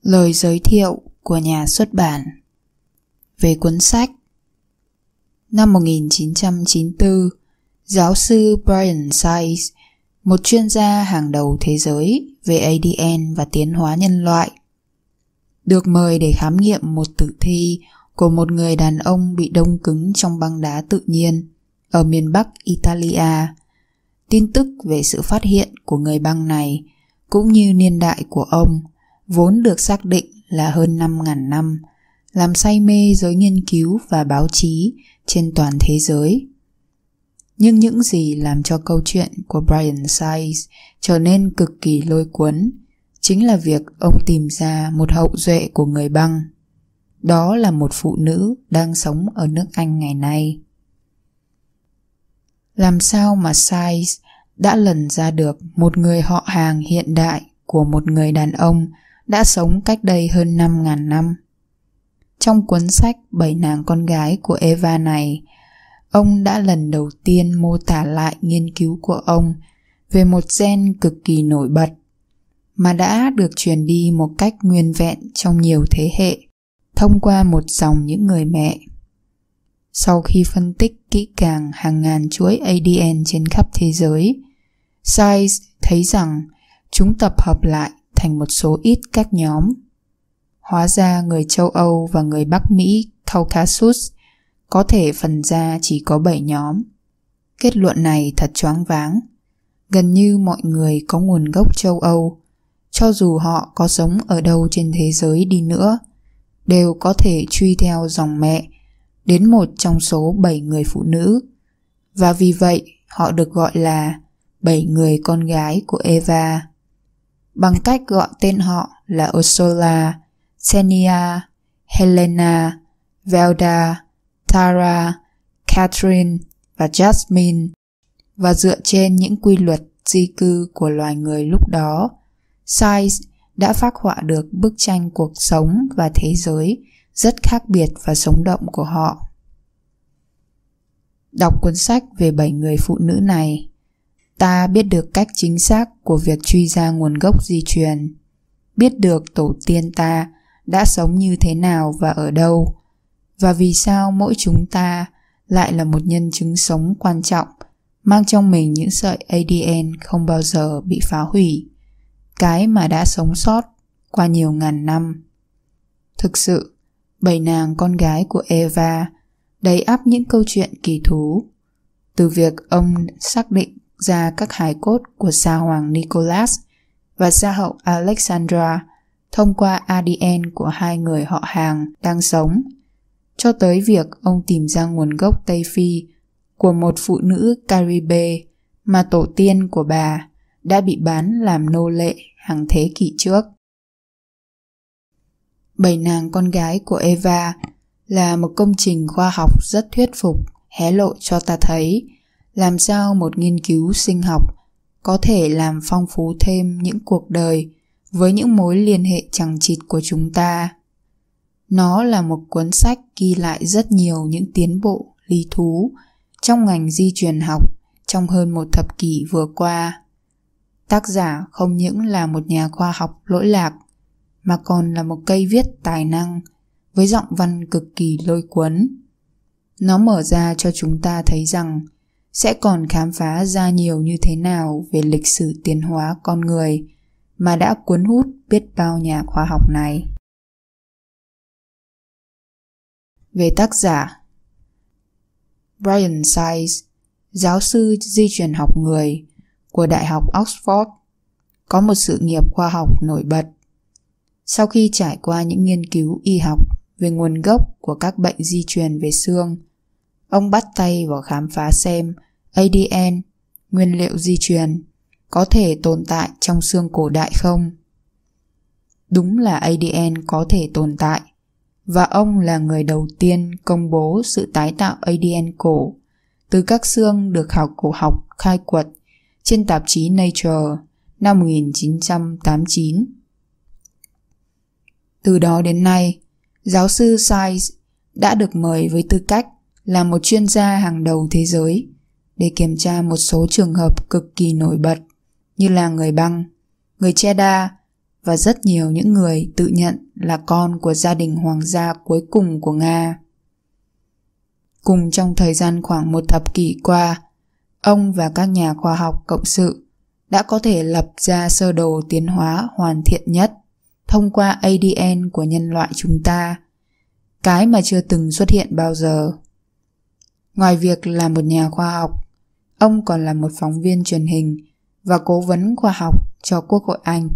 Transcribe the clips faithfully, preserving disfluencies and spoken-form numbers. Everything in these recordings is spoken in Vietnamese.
Lời giới thiệu của nhà xuất bản về cuốn sách. Năm một nghìn chín trăm chín mươi tư, giáo sư Brian Sykes, một chuyên gia hàng đầu thế giới về a đê en và tiến hóa nhân loại, được mời để khám nghiệm một tử thi của một người đàn ông bị đông cứng trong băng đá tự nhiên ở miền Bắc Italia. Tin tức về sự phát hiện của người băng này cũng như niên đại của ông vốn được xác định là hơn năm nghìn năm, làm say mê giới nghiên cứu và báo chí trên toàn thế giới. Nhưng những gì làm cho câu chuyện của Brian Sykes trở nên cực kỳ lôi cuốn chính là việc ông tìm ra một hậu duệ của người băng. Đó là một phụ nữ đang sống ở nước Anh ngày nay. Làm sao mà Sykes đã lần ra được một người họ hàng hiện đại của một người đàn ông đã sống cách đây hơn năm nghìn năm? Trong cuốn sách Bảy nàng con gái của Eva này, ông đã lần đầu tiên mô tả lại nghiên cứu của ông về một gen cực kỳ nổi bật mà đã được truyền đi một cách nguyên vẹn trong nhiều thế hệ thông qua một dòng những người mẹ. Sau khi phân tích kỹ càng hàng ngàn chuỗi a đê en trên khắp thế giới, Sykes thấy rằng chúng tập hợp lại thành một số ít các nhóm. Hóa ra người châu Âu và người Bắc Mỹ Caucasus có thể phần ra chỉ có bảy nhóm. Kết luận này thật choáng váng. Gần như mọi người có nguồn gốc châu Âu, cho dù họ có sống ở đâu trên thế giới đi nữa, đều có thể truy theo dòng mẹ đến một trong số bảy người phụ nữ, và vì vậy họ được gọi là bảy người con gái của Eva, bằng cách gọi tên họ là Ursula, Xenia, Helena, Velda, Tara, Catherine và Jasmine. Và dựa trên những quy luật di cư của loài người lúc đó, Sykes đã phác họa được bức tranh cuộc sống và thế giới rất khác biệt và sống động của họ. Đọc cuốn sách về bảy người phụ nữ này, ta biết được cách chính xác của việc truy ra nguồn gốc di truyền, biết được tổ tiên ta đã sống như thế nào và ở đâu, và vì sao mỗi chúng ta lại là một nhân chứng sống quan trọng, mang trong mình những sợi a đê en không bao giờ bị phá hủy, cái mà đã sống sót qua nhiều ngàn năm. Thực sự, bảy nàng con gái của Eva đầy ắp những câu chuyện kỳ thú, từ việc ông xác định ra các hài cốt của sa hoàng Nicholas và sa hậu Alexandra thông qua a đê en của hai người họ hàng đang sống, cho tới việc ông tìm ra nguồn gốc Tây Phi của một phụ nữ Caribe mà tổ tiên của bà đã bị bán làm nô lệ hàng thế kỷ trước. Bảy nàng con gái của Eva là một công trình khoa học rất thuyết phục, hé lộ cho ta thấy làm sao một nghiên cứu sinh học có thể làm phong phú thêm những cuộc đời với những mối liên hệ chằng chịt của chúng ta. Nó là một cuốn sách ghi lại rất nhiều những tiến bộ lý thú trong ngành di truyền học trong hơn một thập kỷ vừa qua. Tác giả không những là một nhà khoa học lỗi lạc, mà còn là một cây viết tài năng với giọng văn cực kỳ lôi cuốn. Nó mở ra cho chúng ta thấy rằng sẽ còn khám phá ra nhiều như thế nào về lịch sử tiến hóa con người mà đã cuốn hút biết bao nhà khoa học này. Về tác giả, Brian Sykes, giáo sư di truyền học người của Đại học Oxford, có một sự nghiệp khoa học nổi bật. Sau khi trải qua những nghiên cứu y học về nguồn gốc của các bệnh di truyền về xương, ông bắt tay vào khám phá xem a đê en, nguyên liệu di truyền, có thể tồn tại trong xương cổ đại không. Đúng là a đê en có thể tồn tại, và ông là người đầu tiên công bố sự tái tạo a đê en cổ từ các xương được khảo cổ học khai quật trên tạp chí Nature năm một nghìn chín trăm tám mươi chín. Từ đó đến nay, giáo sư Sykes đã được mời với tư cách là một chuyên gia hàng đầu thế giới để kiểm tra một số trường hợp cực kỳ nổi bật như là người băng, người Cheddar và rất nhiều những người tự nhận là con của gia đình hoàng gia cuối cùng của Nga. Cùng trong thời gian khoảng một thập kỷ qua, ông và các nhà khoa học cộng sự đã có thể lập ra sơ đồ tiến hóa hoàn thiện nhất thông qua a đê en của nhân loại chúng ta, cái mà chưa từng xuất hiện bao giờ. Ngoài việc là một nhà khoa học, ông còn là một phóng viên truyền hình và cố vấn khoa học cho Quốc hội Anh.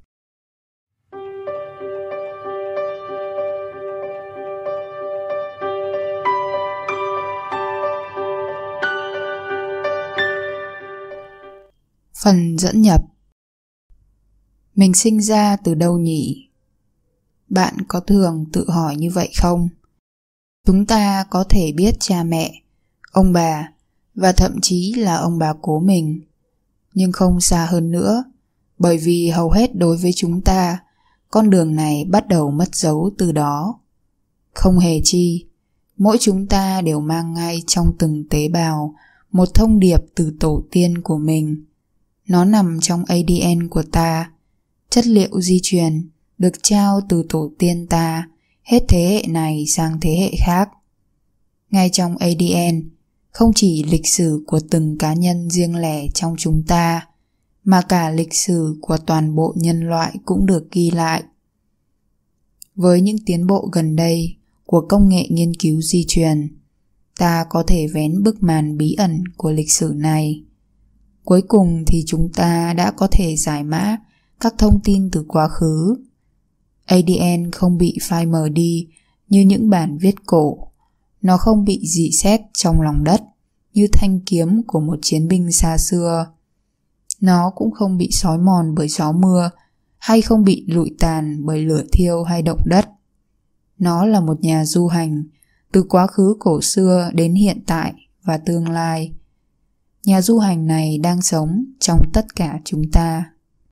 Phần dẫn nhập. Mình sinh ra từ đâu nhỉ? Bạn có thường tự hỏi như vậy không? Chúng ta có thể biết cha mẹ, ông bà và thậm chí là ông bà cố mình, nhưng không xa hơn nữa, bởi vì hầu hết đối với chúng ta, con đường này bắt đầu mất dấu từ đó. Không hề chi, mỗi chúng ta đều mang ngay trong từng tế bào một thông điệp từ tổ tiên của mình. Nó nằm trong a đê en của ta, chất liệu di truyền được trao từ tổ tiên ta hết thế hệ này sang thế hệ khác. Ngay trong a đê en, không chỉ lịch sử của từng cá nhân riêng lẻ trong chúng ta, mà cả lịch sử của toàn bộ nhân loại cũng được ghi lại. Với những tiến bộ gần đây của công nghệ nghiên cứu di truyền, ta có thể vén bức màn bí ẩn của lịch sử này. Cuối cùng thì chúng ta đã có thể giải mã các thông tin từ quá khứ. a đê en không bị phai mờ đi như những bản viết cổ. Nó không bị rỉ sét trong lòng đất như thanh kiếm của một chiến binh xa xưa. Nó cũng không bị xói mòn bởi gió mưa hay không bị lụi tàn bởi lửa thiêu hay động đất. Nó là một nhà du hành từ quá khứ cổ xưa đến hiện tại và tương lai. Nhà du hành này đang sống trong tất cả chúng ta.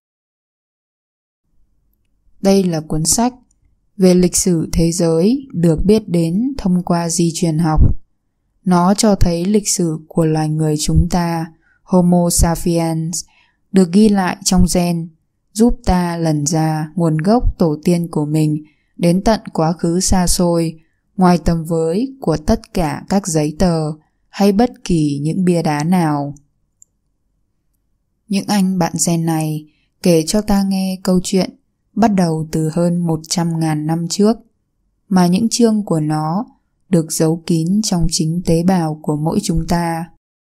Đây là cuốn sách về lịch sử thế giới được biết đến thông qua di truyền học. Nó cho thấy lịch sử của loài người chúng ta, Homo sapiens, được ghi lại trong gen, giúp ta lần ra nguồn gốc tổ tiên của mình đến tận quá khứ xa xôi, ngoài tầm với của tất cả các giấy tờ hay bất kỳ những bia đá nào. Những anh bạn gen này kể cho ta nghe câu chuyện bắt đầu từ hơn một trăm ngàn năm trước, mà những chương của nó được giấu kín trong chính tế bào của mỗi chúng ta.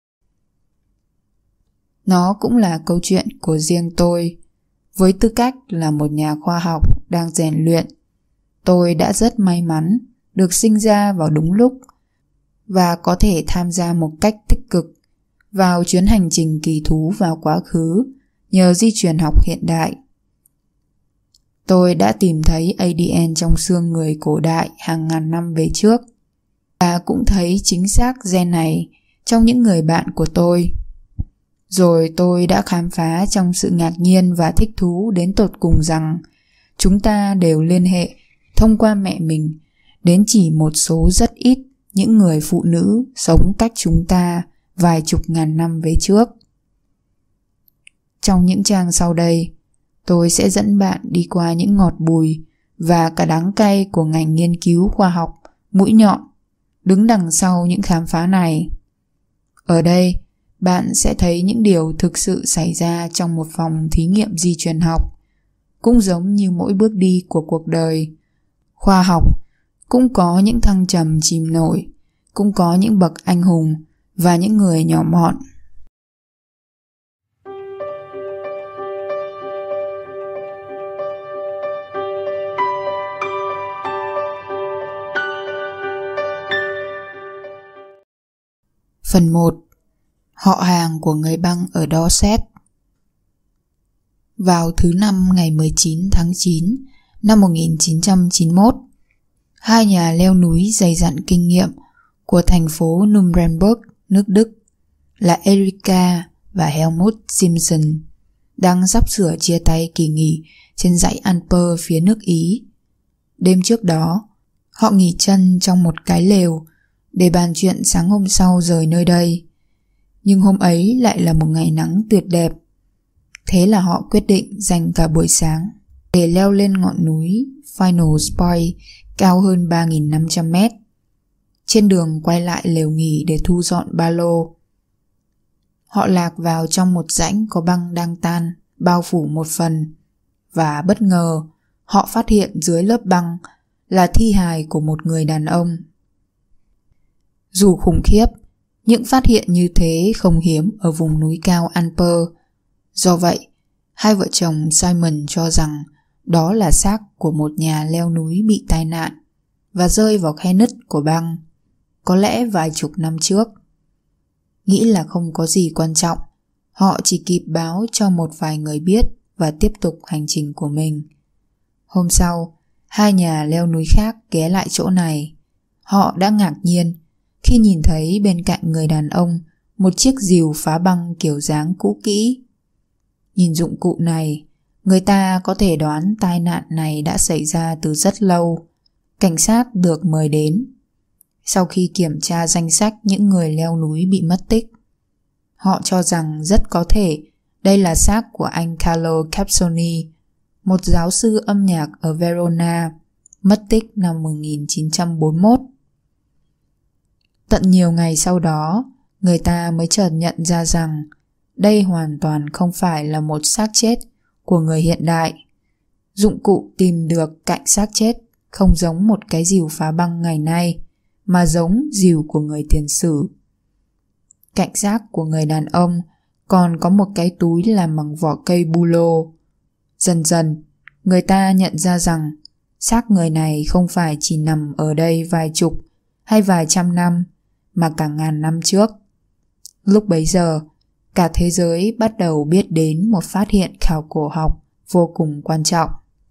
Nó cũng là câu chuyện của riêng tôi. Với tư cách là một nhà khoa học đang rèn luyện, tôi đã rất may mắn được sinh ra vào đúng lúc và có thể tham gia một cách tích cực vào chuyến hành trình kỳ thú vào quá khứ nhờ di truyền học hiện đại. Tôi đã tìm thấy a đê en trong xương người cổ đại hàng ngàn năm về trước và cũng thấy chính xác gen này trong những người bạn của tôi. Rồi tôi đã khám phá trong sự ngạc nhiên và thích thú đến tột cùng rằng chúng ta đều liên hệ thông qua mẹ mình đến chỉ một số rất ít những người phụ nữ sống cách chúng ta vài chục ngàn năm về trước. Trong những trang sau đây, tôi sẽ dẫn bạn đi qua những ngọt bùi và cả đắng cay của ngành nghiên cứu khoa học mũi nhọn đứng đằng sau những khám phá này. Ở đây, bạn sẽ thấy những điều thực sự xảy ra trong một phòng thí nghiệm di truyền học. Cũng giống như mỗi bước đi của cuộc đời, khoa học cũng có những thăng trầm chìm nổi, cũng có những bậc anh hùng và những người nhỏ mọn. Phần một. Họ hàng của người Băng ở Dorset. Vào thứ năm ngày mười chín tháng chín năm một nghìn chín trăm chín mươi mốt, hai nhà leo núi dày dặn kinh nghiệm của thành phố Nuremberg, nước Đức là Erika và Helmut Simpson đang sắp sửa chia tay kỳ nghỉ trên dãy Alper phía nước Ý. Đêm trước đó, họ nghỉ chân trong một cái lều để bàn chuyện sáng hôm sau rời nơi đây. Nhưng hôm ấy lại là một ngày nắng tuyệt đẹp. Thế là họ quyết định dành cả buổi sáng để leo lên ngọn núi Final Point cao hơn ba nghìn năm trăm mét. Trên đường quay lại lều nghỉ để thu dọn ba lô, họ lạc vào trong một rãnh có băng đang tan, bao phủ một phần, và bất ngờ họ phát hiện dưới lớp băng là thi hài của một người đàn ông. Dù khủng khiếp, những phát hiện như thế không hiếm ở vùng núi cao Alper. Do vậy, hai vợ chồng Simon cho rằng đó là xác của một nhà leo núi bị tai nạn và rơi vào khe nứt của băng, có lẽ vài chục năm trước. Nghĩ là không có gì quan trọng, họ chỉ kịp báo cho một vài người biết và tiếp tục hành trình của mình. Hôm sau, hai nhà leo núi khác ghé lại chỗ này. Họ đã ngạc nhiên khi nhìn thấy bên cạnh người đàn ông một chiếc rìu phá băng kiểu dáng cũ kỹ. Nhìn dụng cụ này, người ta có thể đoán tai nạn này đã xảy ra từ rất lâu. Cảnh sát được mời đến. Sau khi kiểm tra danh sách những người leo núi bị mất tích, họ cho rằng rất có thể đây là xác của anh Carlo Capsoni, một giáo sư âm nhạc ở Verona, mất tích năm một nghìn chín trăm bốn mươi mốt. Tận nhiều ngày sau đó, người ta mới chợt nhận ra rằng đây hoàn toàn không phải là một xác chết của người hiện đại. Dụng cụ tìm được cạnh xác chết không giống một cái rìu phá băng ngày nay, mà giống rìu của người tiền sử. Cạnh xác của người đàn ông còn có một cái túi làm bằng vỏ cây bu lô. Dần dần, người ta nhận ra rằng xác người này không phải chỉ nằm ở đây vài chục hay vài trăm năm, mà cả ngàn năm trước. Lúc bấy giờ, cả thế giới bắt đầu biết đến một phát hiện khảo cổ học vô cùng quan trọng.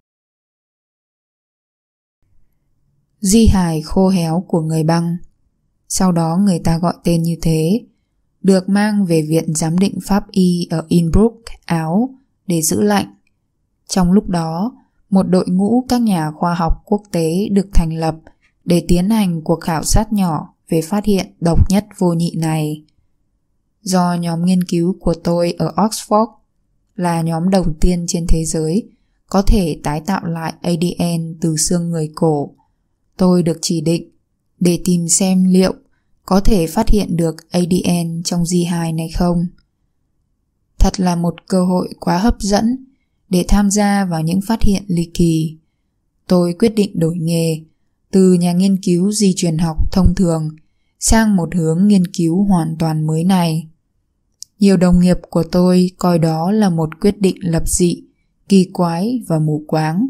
Di hài khô héo của người băng, sau đó người ta gọi tên như thế, được mang về Viện Giám định Pháp y ở Innsbruck, Áo để giữ lạnh. Trong lúc đó, một đội ngũ các nhà khoa học quốc tế được thành lập để tiến hành cuộc khảo sát nhỏ về phát hiện độc nhất vô nhị này. Do nhóm nghiên cứu của tôi ở Oxford là nhóm đầu tiên trên thế giới có thể tái tạo lại a đê en từ xương người cổ, tôi được chỉ định để tìm xem liệu có thể phát hiện được a đê en trong di hài này không. Thật là một cơ hội quá hấp dẫn để tham gia vào những phát hiện ly kỳ. Tôi quyết định đổi nghề từ nhà nghiên cứu di truyền học thông thường sang một hướng nghiên cứu hoàn toàn mới này. Nhiều đồng nghiệp của tôi coi đó là một quyết định lập dị, kỳ quái và mù quáng.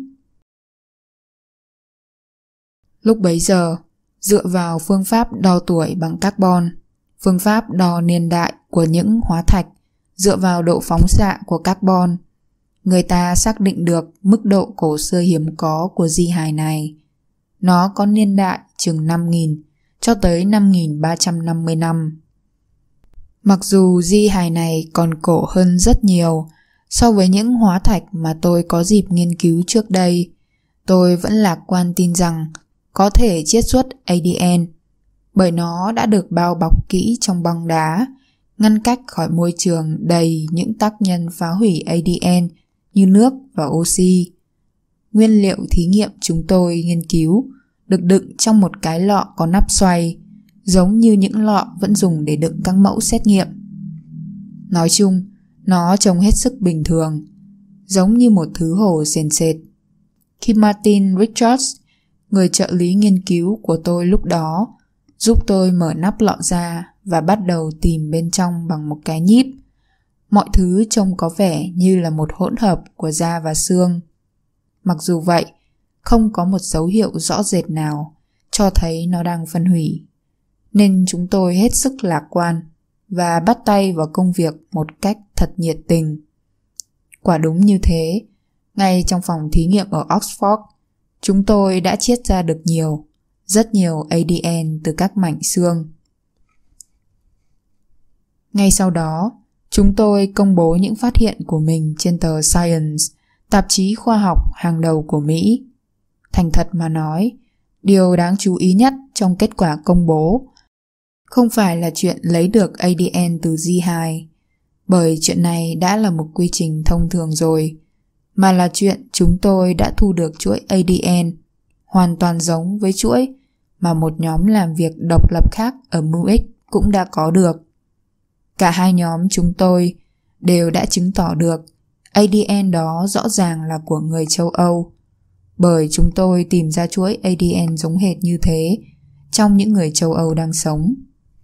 Lúc bấy giờ, dựa vào phương pháp đo tuổi bằng carbon, phương pháp đo niên đại của những hóa thạch dựa vào độ phóng xạ của carbon, người ta xác định được mức độ cổ xưa hiếm có của di hài này. Nó có niên đại chừng năm nghìn cho tới năm nghìn ba trăm năm mươi năm. Mặc dù di hài này còn cổ hơn rất nhiều so với những hóa thạch mà tôi có dịp nghiên cứu trước đây, tôi vẫn lạc quan tin rằng có thể chiết xuất a đê en, bởi nó đã được bao bọc kỹ trong băng đá, ngăn cách khỏi môi trường đầy những tác nhân phá hủy a đê en như nước và oxy. Nguyên liệu thí nghiệm chúng tôi nghiên cứu được đựng trong một cái lọ có nắp xoay, giống như những lọ vẫn dùng để đựng các mẫu xét nghiệm. Nói chung, nó trông hết sức bình thường, giống như một thứ hồ sền sệt. Khi Martin Richards, người trợ lý nghiên cứu của tôi lúc đó, giúp tôi mở nắp lọ ra và bắt đầu tìm bên trong bằng một cái nhíp, mọi thứ trông có vẻ như là một hỗn hợp của da và xương. Mặc dù vậy, không có một dấu hiệu rõ rệt nào cho thấy nó đang phân hủy, nên chúng tôi hết sức lạc quan và bắt tay vào công việc một cách thật nhiệt tình. Quả đúng như thế, ngay trong phòng thí nghiệm ở Oxford, chúng tôi đã chiết ra được nhiều, rất nhiều a đê en từ các mảnh xương. Ngay sau đó, chúng tôi công bố những phát hiện của mình trên tờ Science, tạp chí khoa học hàng đầu của Mỹ. Thành thật mà nói, điều đáng chú ý nhất trong kết quả công bố không phải là chuyện lấy được a đê en từ di hài, bởi chuyện này đã là một quy trình thông thường rồi. mà là chuyện chúng tôi đã thu được chuỗi a đê en hoàn toàn giống với chuỗi mà một nhóm làm việc độc lập khác ở Munich cũng đã có được. Cả hai nhóm chúng tôi đều đã chứng tỏ được a đê en đó rõ ràng là của người châu Âu, bởi chúng tôi tìm ra chuỗi a đê en giống hệt như thế trong những người châu Âu đang sống.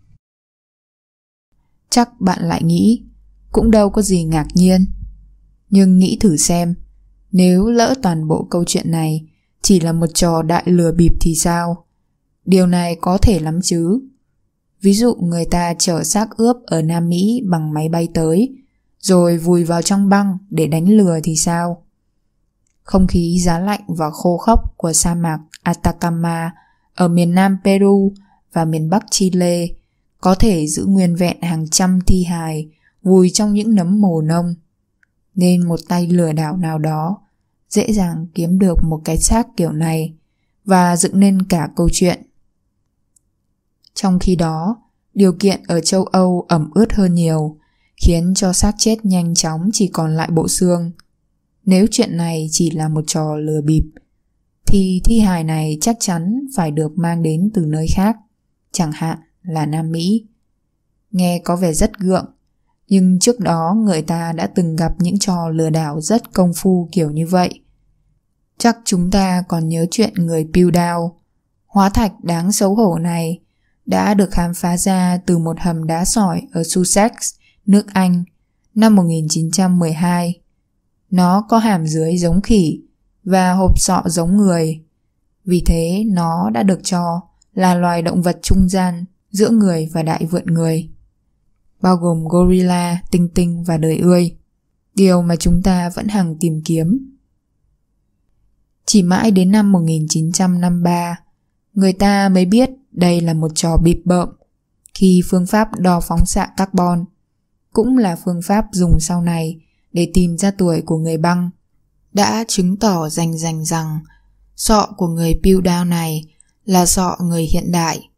Chắc bạn lại nghĩ, cũng đâu có gì ngạc nhiên. Nhưng nghĩ thử xem, nếu lỡ toàn bộ câu chuyện này chỉ là một trò đại lừa bịp thì sao? Điều này có thể lắm chứ. Ví dụ người ta chở xác ướp ở Nam Mỹ bằng máy bay tới, rồi vùi vào trong băng để đánh lừa thì sao? Không khí giá lạnh và khô khốc của sa mạc Atacama ở miền Nam Peru và miền Bắc Chile có thể giữ nguyên vẹn hàng trăm thi hài vùi trong những nấm mồ nông, nên một tay lừa đảo nào đó dễ dàng kiếm được một cái xác kiểu này và dựng nên cả câu chuyện. Trong khi đó, điều kiện ở châu Âu ẩm ướt hơn nhiều, khiến cho xác chết nhanh chóng chỉ còn lại bộ xương. Nếu chuyện này chỉ là một trò lừa bịp, thì thi hài này chắc chắn phải được mang đến từ nơi khác, chẳng hạn là Nam Mỹ. Nghe có vẻ rất gượng, nhưng trước đó người ta đã từng gặp những trò lừa đảo rất công phu kiểu như vậy. Chắc chúng ta còn nhớ chuyện người Piltdown, hóa thạch đáng xấu hổ này, đã được khám phá ra từ một hầm đá sỏi ở Sussex, nước Anh, năm một nghìn chín trăm mười hai. Nó có hàm dưới giống khỉ và hộp sọ giống người. Vì thế nó đã được cho là loài động vật trung gian giữa người và đại vượn người, bao gồm gorilla, tinh tinh và đời ươi, điều mà chúng ta vẫn hằng tìm kiếm. Chỉ mãi đến năm một nghìn chín trăm năm mươi ba, người ta mới biết đây là một trò bịp bợm, khi phương pháp đo phóng xạ carbon, cũng là phương pháp dùng sau này để tìm ra tuổi của người băng, đã chứng tỏ rành rành rằng sọ của người Piltdown này là sọ người hiện đại.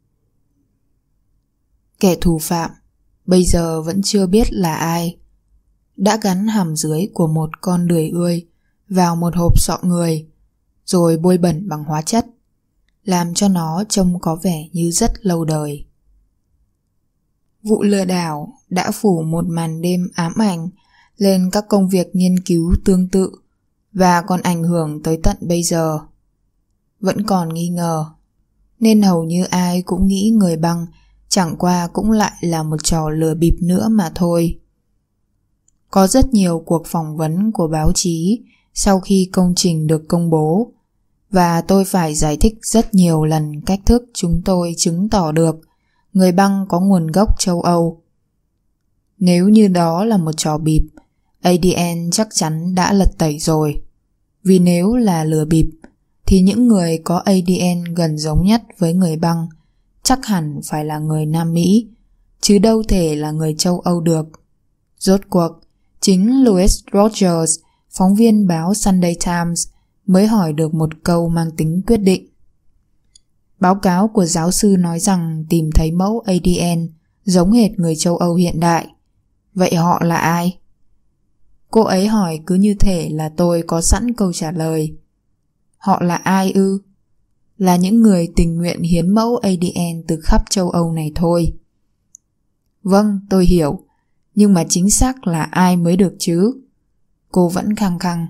Kẻ thủ phạm bây giờ vẫn chưa biết là ai, đã gắn hàm dưới của một con đười ươi vào một hộp sọ người, rồi bôi bẩn bằng hóa chất, làm cho nó trông có vẻ như rất lâu đời. Vụ lừa đảo đã phủ một màn đêm ám ảnh lên các công việc nghiên cứu tương tự và còn ảnh hưởng tới tận bây giờ. Vẫn còn nghi ngờ, nên hầu như ai cũng nghĩ người băng chẳng qua cũng lại là một trò lừa bịp nữa mà thôi. Có rất nhiều cuộc phỏng vấn của báo chí sau khi công trình được công bố, và tôi phải giải thích rất nhiều lần cách thức chúng tôi chứng tỏ được người băng có nguồn gốc châu Âu. Nếu như đó là một trò bịp, a đê en chắc chắn đã lật tẩy rồi. Vì nếu là lừa bịp, thì những người có a đê en gần giống nhất với người băng chắc hẳn phải là người Nam Mỹ, chứ đâu thể là người châu Âu được. Rốt cuộc, chính Louis Rogers, phóng viên báo Sunday Times, mới hỏi được một câu mang tính quyết định. Báo cáo của giáo sư nói rằng tìm thấy mẫu a đê en giống hệt người châu Âu hiện đại. Vậy họ là ai? Cô ấy hỏi cứ như thể là tôi có sẵn câu trả lời. Họ là ai ư? Là những người tình nguyện hiến mẫu a đê en từ khắp châu Âu này thôi. Vâng, tôi hiểu, nhưng mà chính xác là ai mới được chứ? Cô vẫn khăng khăng.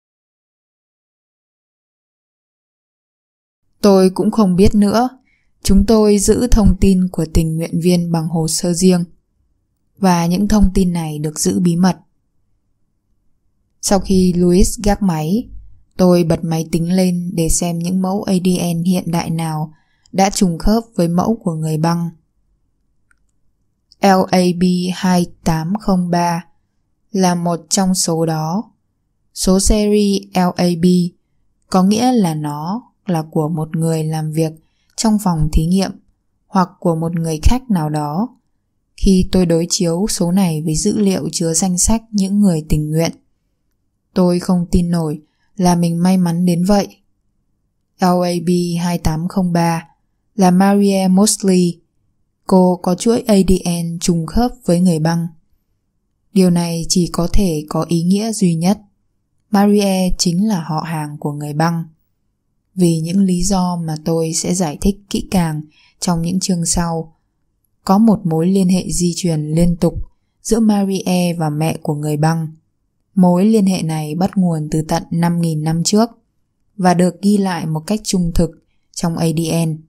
Tôi cũng không biết nữa. Chúng tôi giữ thông tin của tình nguyện viên bằng hồ sơ riêng, và những thông tin này được giữ bí mật. Sau khi Louis gác máy, tôi bật máy tính lên để xem những mẫu a đê en hiện đại nào đã trùng khớp với mẫu của người băng. L A B hai tám không ba là một trong số đó. Số series L A B có nghĩa là nó là của một người làm việc trong phòng thí nghiệm hoặc của một người khách nào đó. Khi tôi đối chiếu số này với dữ liệu chứa danh sách những người tình nguyện, tôi không tin nổi là mình may mắn đến vậy. L A B hai tám không ba là Maria Mosley. Cô có chuỗi a đê en trùng khớp với người băng. Điều này chỉ có thể có ý nghĩa duy nhất. Marie chính là họ hàng của người băng. Vì những lý do mà tôi sẽ giải thích kỹ càng trong những chương sau, có một mối liên hệ di truyền liên tục giữa Marie và mẹ của người băng. Mối liên hệ này bắt nguồn từ tận năm nghìn năm trước và được ghi lại một cách trung thực trong a đê en.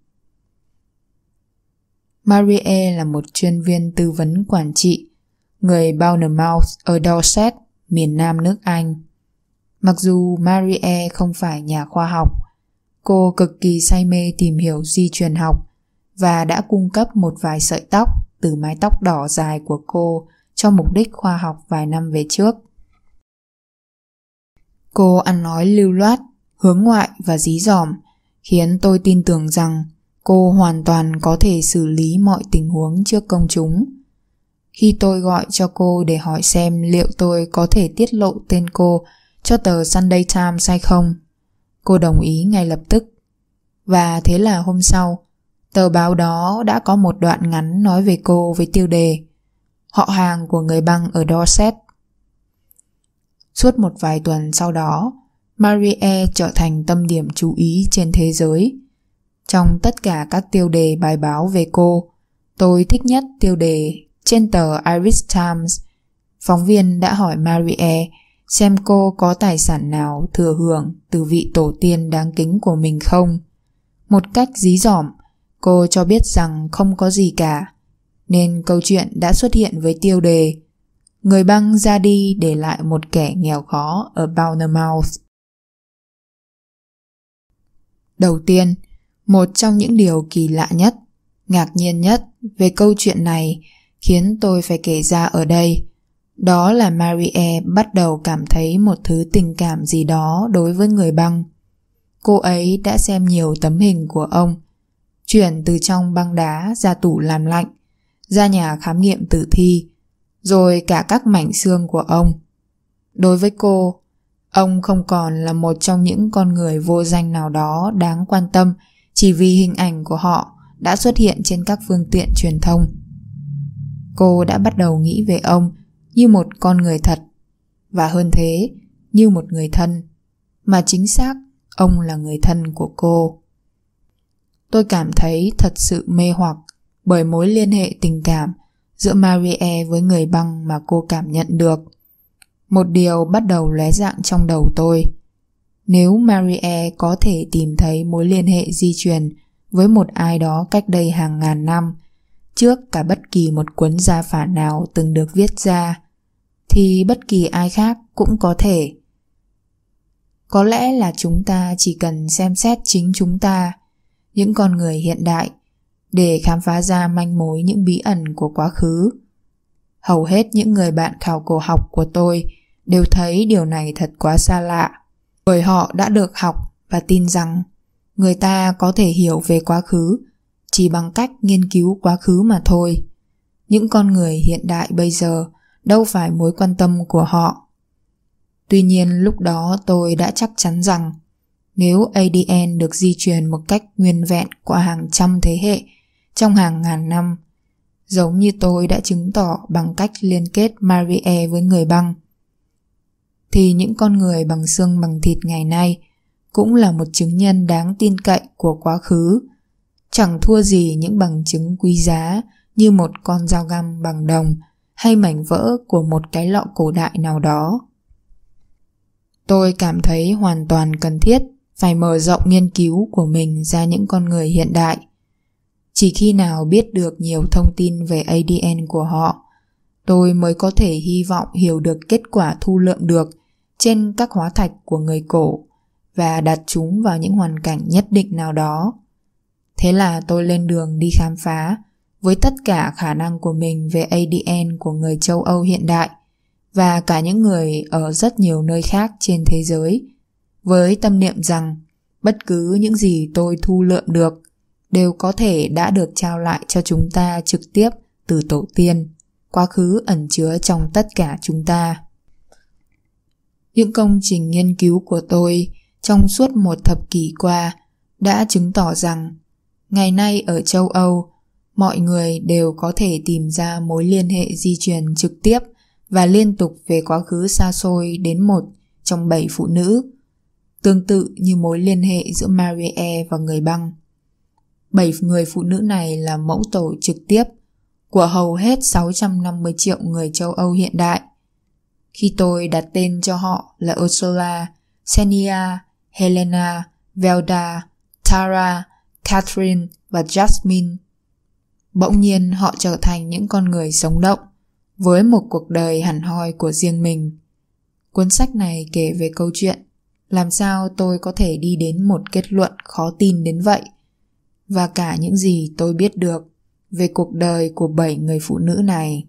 Marie là một chuyên viên tư vấn quản trị, người Bournemouth ở Dorset, miền nam nước Anh. Mặc dù Marie không phải nhà khoa học, cô cực kỳ say mê tìm hiểu di truyền học và đã cung cấp một vài sợi tóc từ mái tóc đỏ dài của cô cho mục đích khoa học vài năm về trước. Cô ăn nói lưu loát, hướng ngoại và dí dỏm, khiến tôi tin tưởng rằng cô hoàn toàn có thể xử lý mọi tình huống trước công chúng. Khi tôi gọi cho cô để hỏi xem liệu tôi có thể tiết lộ tên cô cho tờ Sunday Times hay không, cô đồng ý ngay lập tức. Và thế là hôm sau, tờ báo đó đã có một đoạn ngắn nói về cô với tiêu đề họ hàng của người băng ở Dorset. Suốt một vài tuần sau đó, Marie trở thành tâm điểm chú ý trên thế giới. Trong tất cả các tiêu đề bài báo về cô, tôi thích nhất tiêu đề trên tờ Irish Times. Phóng viên đã hỏi Marie xem cô có tài sản nào thừa hưởng từ vị tổ tiên đáng kính của mình không. Một cách dí dỏm, cô cho biết rằng không có gì cả, nên câu chuyện đã xuất hiện với tiêu đề người băng ra đi để lại một kẻ nghèo khó ở Bournemouth. Đầu tiên, một trong những điều kỳ lạ nhất, ngạc nhiên nhất về câu chuyện này khiến tôi phải kể ra ở đây, đó là Marie bắt đầu cảm thấy một thứ tình cảm gì đó đối với người băng. Cô ấy đã xem nhiều tấm hình của ông, chuyển từ trong băng đá ra tủ làm lạnh, ra nhà khám nghiệm tử thi, rồi cả các mảnh xương của ông. Đối với cô, ông không còn là một trong những con người vô danh nào đó đáng quan tâm chỉ vì hình ảnh của họ đã xuất hiện trên các phương tiện truyền thông. Cô đã bắt đầu nghĩ về ông như một con người thật, và hơn thế, như một người thân, mà chính xác ông là người thân của cô. Tôi cảm thấy thật sự mê hoặc bởi mối liên hệ tình cảm giữa Marie với người băng mà cô cảm nhận được. Một điều bắt đầu lóe dạng trong đầu tôi. Nếu Marie có thể tìm thấy mối liên hệ di truyền với một ai đó cách đây hàng ngàn năm, trước cả bất kỳ một cuốn gia phả nào từng được viết ra, thì bất kỳ ai khác cũng có thể. Có lẽ là chúng ta chỉ cần xem xét chính chúng ta, những con người hiện đại, để khám phá ra manh mối những bí ẩn của quá khứ. Hầu hết những người bạn khảo cổ học của tôi đều thấy điều này thật quá xa lạ, bởi họ đã được học và tin rằng người ta có thể hiểu về quá khứ chỉ bằng cách nghiên cứu quá khứ mà thôi. Những con người hiện đại bây giờ đâu phải mối quan tâm của họ. Tuy nhiên lúc đó tôi đã chắc chắn rằng nếu a đê en được di truyền một cách nguyên vẹn qua hàng trăm thế hệ trong hàng ngàn năm, giống như tôi đã chứng tỏ bằng cách liên kết Marie với người băng, thì những con người bằng xương bằng thịt ngày nay cũng là một chứng nhân đáng tin cậy của quá khứ, chẳng thua gì những bằng chứng quý giá như một con dao găm bằng đồng hay mảnh vỡ của một cái lọ cổ đại nào đó. Tôi cảm thấy hoàn toàn cần thiết phải mở rộng nghiên cứu của mình ra những con người hiện đại. Chỉ khi nào biết được nhiều thông tin về a đê en của họ, tôi mới có thể hy vọng hiểu được kết quả thu lượm được trên các hóa thạch của người cổ và đặt chúng vào những hoàn cảnh nhất định nào đó. Thế là tôi lên đường đi khám phá với tất cả khả năng của mình về a đê en của người châu Âu hiện đại và cả những người ở rất nhiều nơi khác trên thế giới, với tâm niệm rằng bất cứ những gì tôi thu lượm được đều có thể đã được trao lại cho chúng ta trực tiếp từ tổ tiên, quá khứ ẩn chứa trong tất cả chúng ta. Những công trình nghiên cứu của tôi trong suốt một thập kỷ qua đã chứng tỏ rằng ngày nay ở châu Âu, mọi người đều có thể tìm ra mối liên hệ di truyền trực tiếp và liên tục về quá khứ xa xôi đến một trong bảy phụ nữ, tương tự như mối liên hệ giữa Marie và người băng. Bảy người phụ nữ này là mẫu tổ trực tiếp của hầu hết sáu trăm năm mươi triệu người châu Âu hiện đại. Khi tôi đặt tên cho họ là Ursula, Xenia, Helena, Velda, Tara, Catherine và Jasmine, bỗng nhiên họ trở thành những con người sống động, với một cuộc đời hẳn hoi của riêng mình. Cuốn sách này kể về câu chuyện làm sao tôi có thể đi đến một kết luận khó tin đến vậy, và cả những gì tôi biết được về cuộc đời của bảy người phụ nữ này.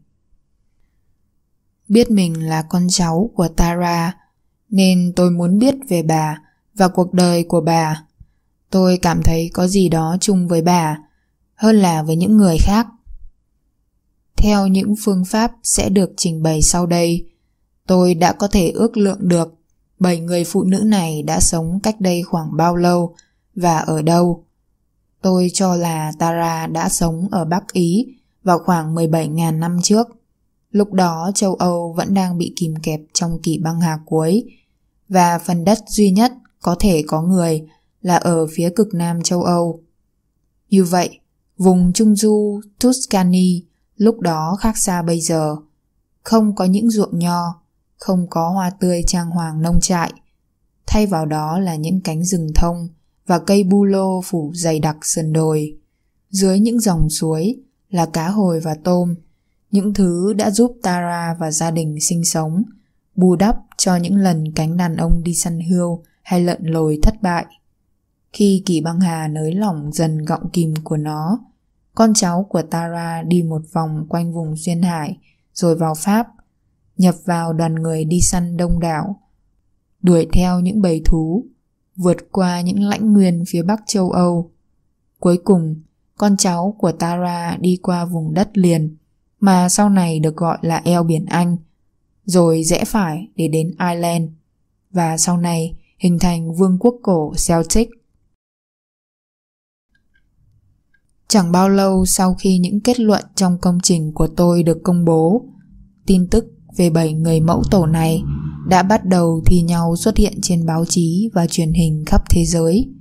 Biết mình là con cháu của Tara, nên tôi muốn biết về bà và cuộc đời của bà. Tôi cảm thấy có gì đó chung với bà hơn là với những người khác. Theo những phương pháp sẽ được trình bày sau đây, tôi đã có thể ước lượng được bảy người phụ nữ này đã sống cách đây khoảng bao lâu và ở đâu. Tôi cho là Tara đã sống ở Bắc Ý vào khoảng mười bảy nghìn năm trước. Lúc đó châu Âu vẫn đang bị kìm kẹp trong kỷ băng hà cuối, và phần đất duy nhất có thể có người là ở phía cực nam châu Âu. Như vậy, vùng Trung Du Tuscany lúc đó khác xa bây giờ. Không có những ruộng nho, không có hoa tươi trang hoàng nông trại. Thay vào đó là những cánh rừng thông và cây bu lô phủ dày đặc sườn đồi. Dưới những dòng suối là cá hồi và tôm, những thứ đã giúp Tara và gia đình sinh sống, bù đắp cho những lần cánh đàn ông đi săn hươu hay lợn lồi thất bại. Khi kỷ băng hà nới lỏng dần gọng kìm của nó, con cháu của Tara đi một vòng quanh vùng duyên hải rồi vào Pháp, nhập vào đoàn người đi săn đông đảo, đuổi theo những bầy thú, vượt qua những lãnh nguyên phía bắc châu Âu. Cuối cùng, con cháu của Tara đi qua vùng đất liền mà sau này được gọi là eo biển Anh, rồi rẽ phải để đến Ireland, và sau này hình thành vương quốc cổ Celtic. Chẳng bao lâu sau khi những kết luận trong công trình của tôi được công bố, tin tức về bảy người mẫu tổ này đã bắt đầu thi nhau xuất hiện trên báo chí và truyền hình khắp thế giới.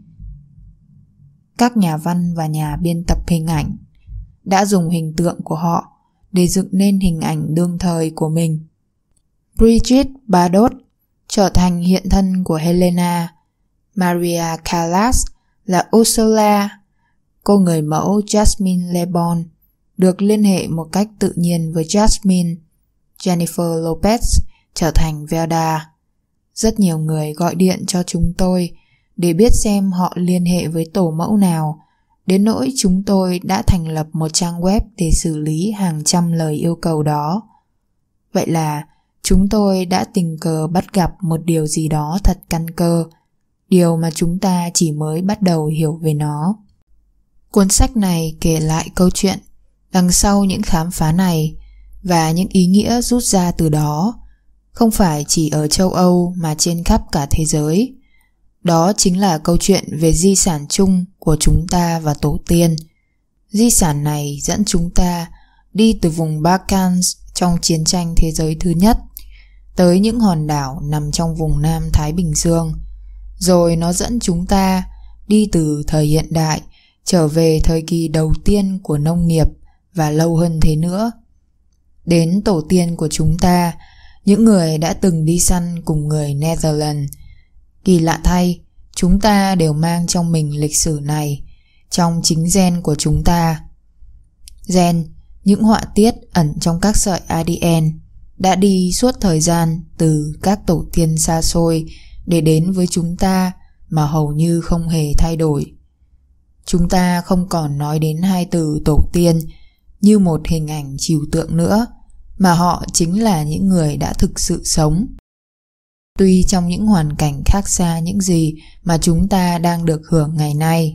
Các nhà văn và nhà biên tập hình ảnh đã dùng hình tượng của họ để dựng nên hình ảnh đương thời của mình. Brigitte Bardot trở thành hiện thân của Helena, Maria Callas là Ursula, cô người mẫu Jasmine Le Bon được liên hệ một cách tự nhiên với Jasmine. Jennifer Lopez trở thành Velda. Rất nhiều người gọi điện cho chúng tôi để biết xem họ liên hệ với tổ mẫu nào, đến nỗi chúng tôi đã thành lập một trang web để xử lý hàng trăm lời yêu cầu đó. Vậy là chúng tôi đã tình cờ bắt gặp một điều gì đó thật căn cơ, điều mà chúng ta chỉ mới bắt đầu hiểu về nó. Cuốn sách này kể lại câu chuyện đằng sau những khám phá này và những ý nghĩa rút ra từ đó, không phải chỉ ở châu Âu mà trên khắp cả thế giới. Đó chính là câu chuyện về di sản chung của chúng ta và tổ tiên. Di sản này dẫn chúng ta đi từ vùng Balkans trong chiến tranh thế giới thứ nhất tới những hòn đảo nằm trong vùng Nam Thái Bình Dương. Rồi nó dẫn chúng ta đi từ thời hiện đại trở về thời kỳ đầu tiên của nông nghiệp và lâu hơn thế nữa. Đến tổ tiên của chúng ta, những người đã từng đi săn cùng người Netherlands. Kỳ lạ thay, chúng ta đều mang trong mình lịch sử này, trong chính gen của chúng ta. Gen, những họa tiết ẩn trong các sợi a đê en, đã đi suốt thời gian từ các tổ tiên xa xôi để đến với chúng ta mà hầu như không hề thay đổi. Chúng ta không còn nói đến hai từ tổ tiên như một hình ảnh trừu tượng nữa, mà họ chính là những người đã thực sự sống. Tuy trong những hoàn cảnh khác xa những gì mà chúng ta đang được hưởng ngày nay,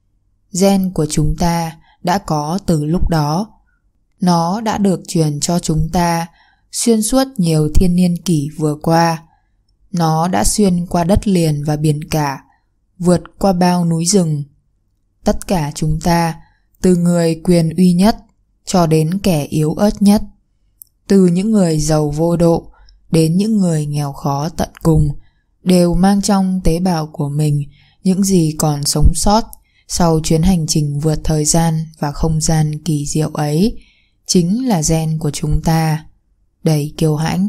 gen của chúng ta đã có từ lúc đó. Nó đã được truyền cho chúng ta xuyên suốt nhiều thiên niên kỷ vừa qua. Nó đã xuyên qua đất liền và biển cả, vượt qua bao núi rừng. Tất cả chúng ta, từ người quyền uy nhất cho đến kẻ yếu ớt nhất, từ những người giàu vô độ đến những người nghèo khó tận cùng, đều mang trong tế bào của mình những gì còn sống sót sau chuyến hành trình vượt thời gian và không gian kỳ diệu ấy, chính là gen của chúng ta, đầy kiêu hãnh.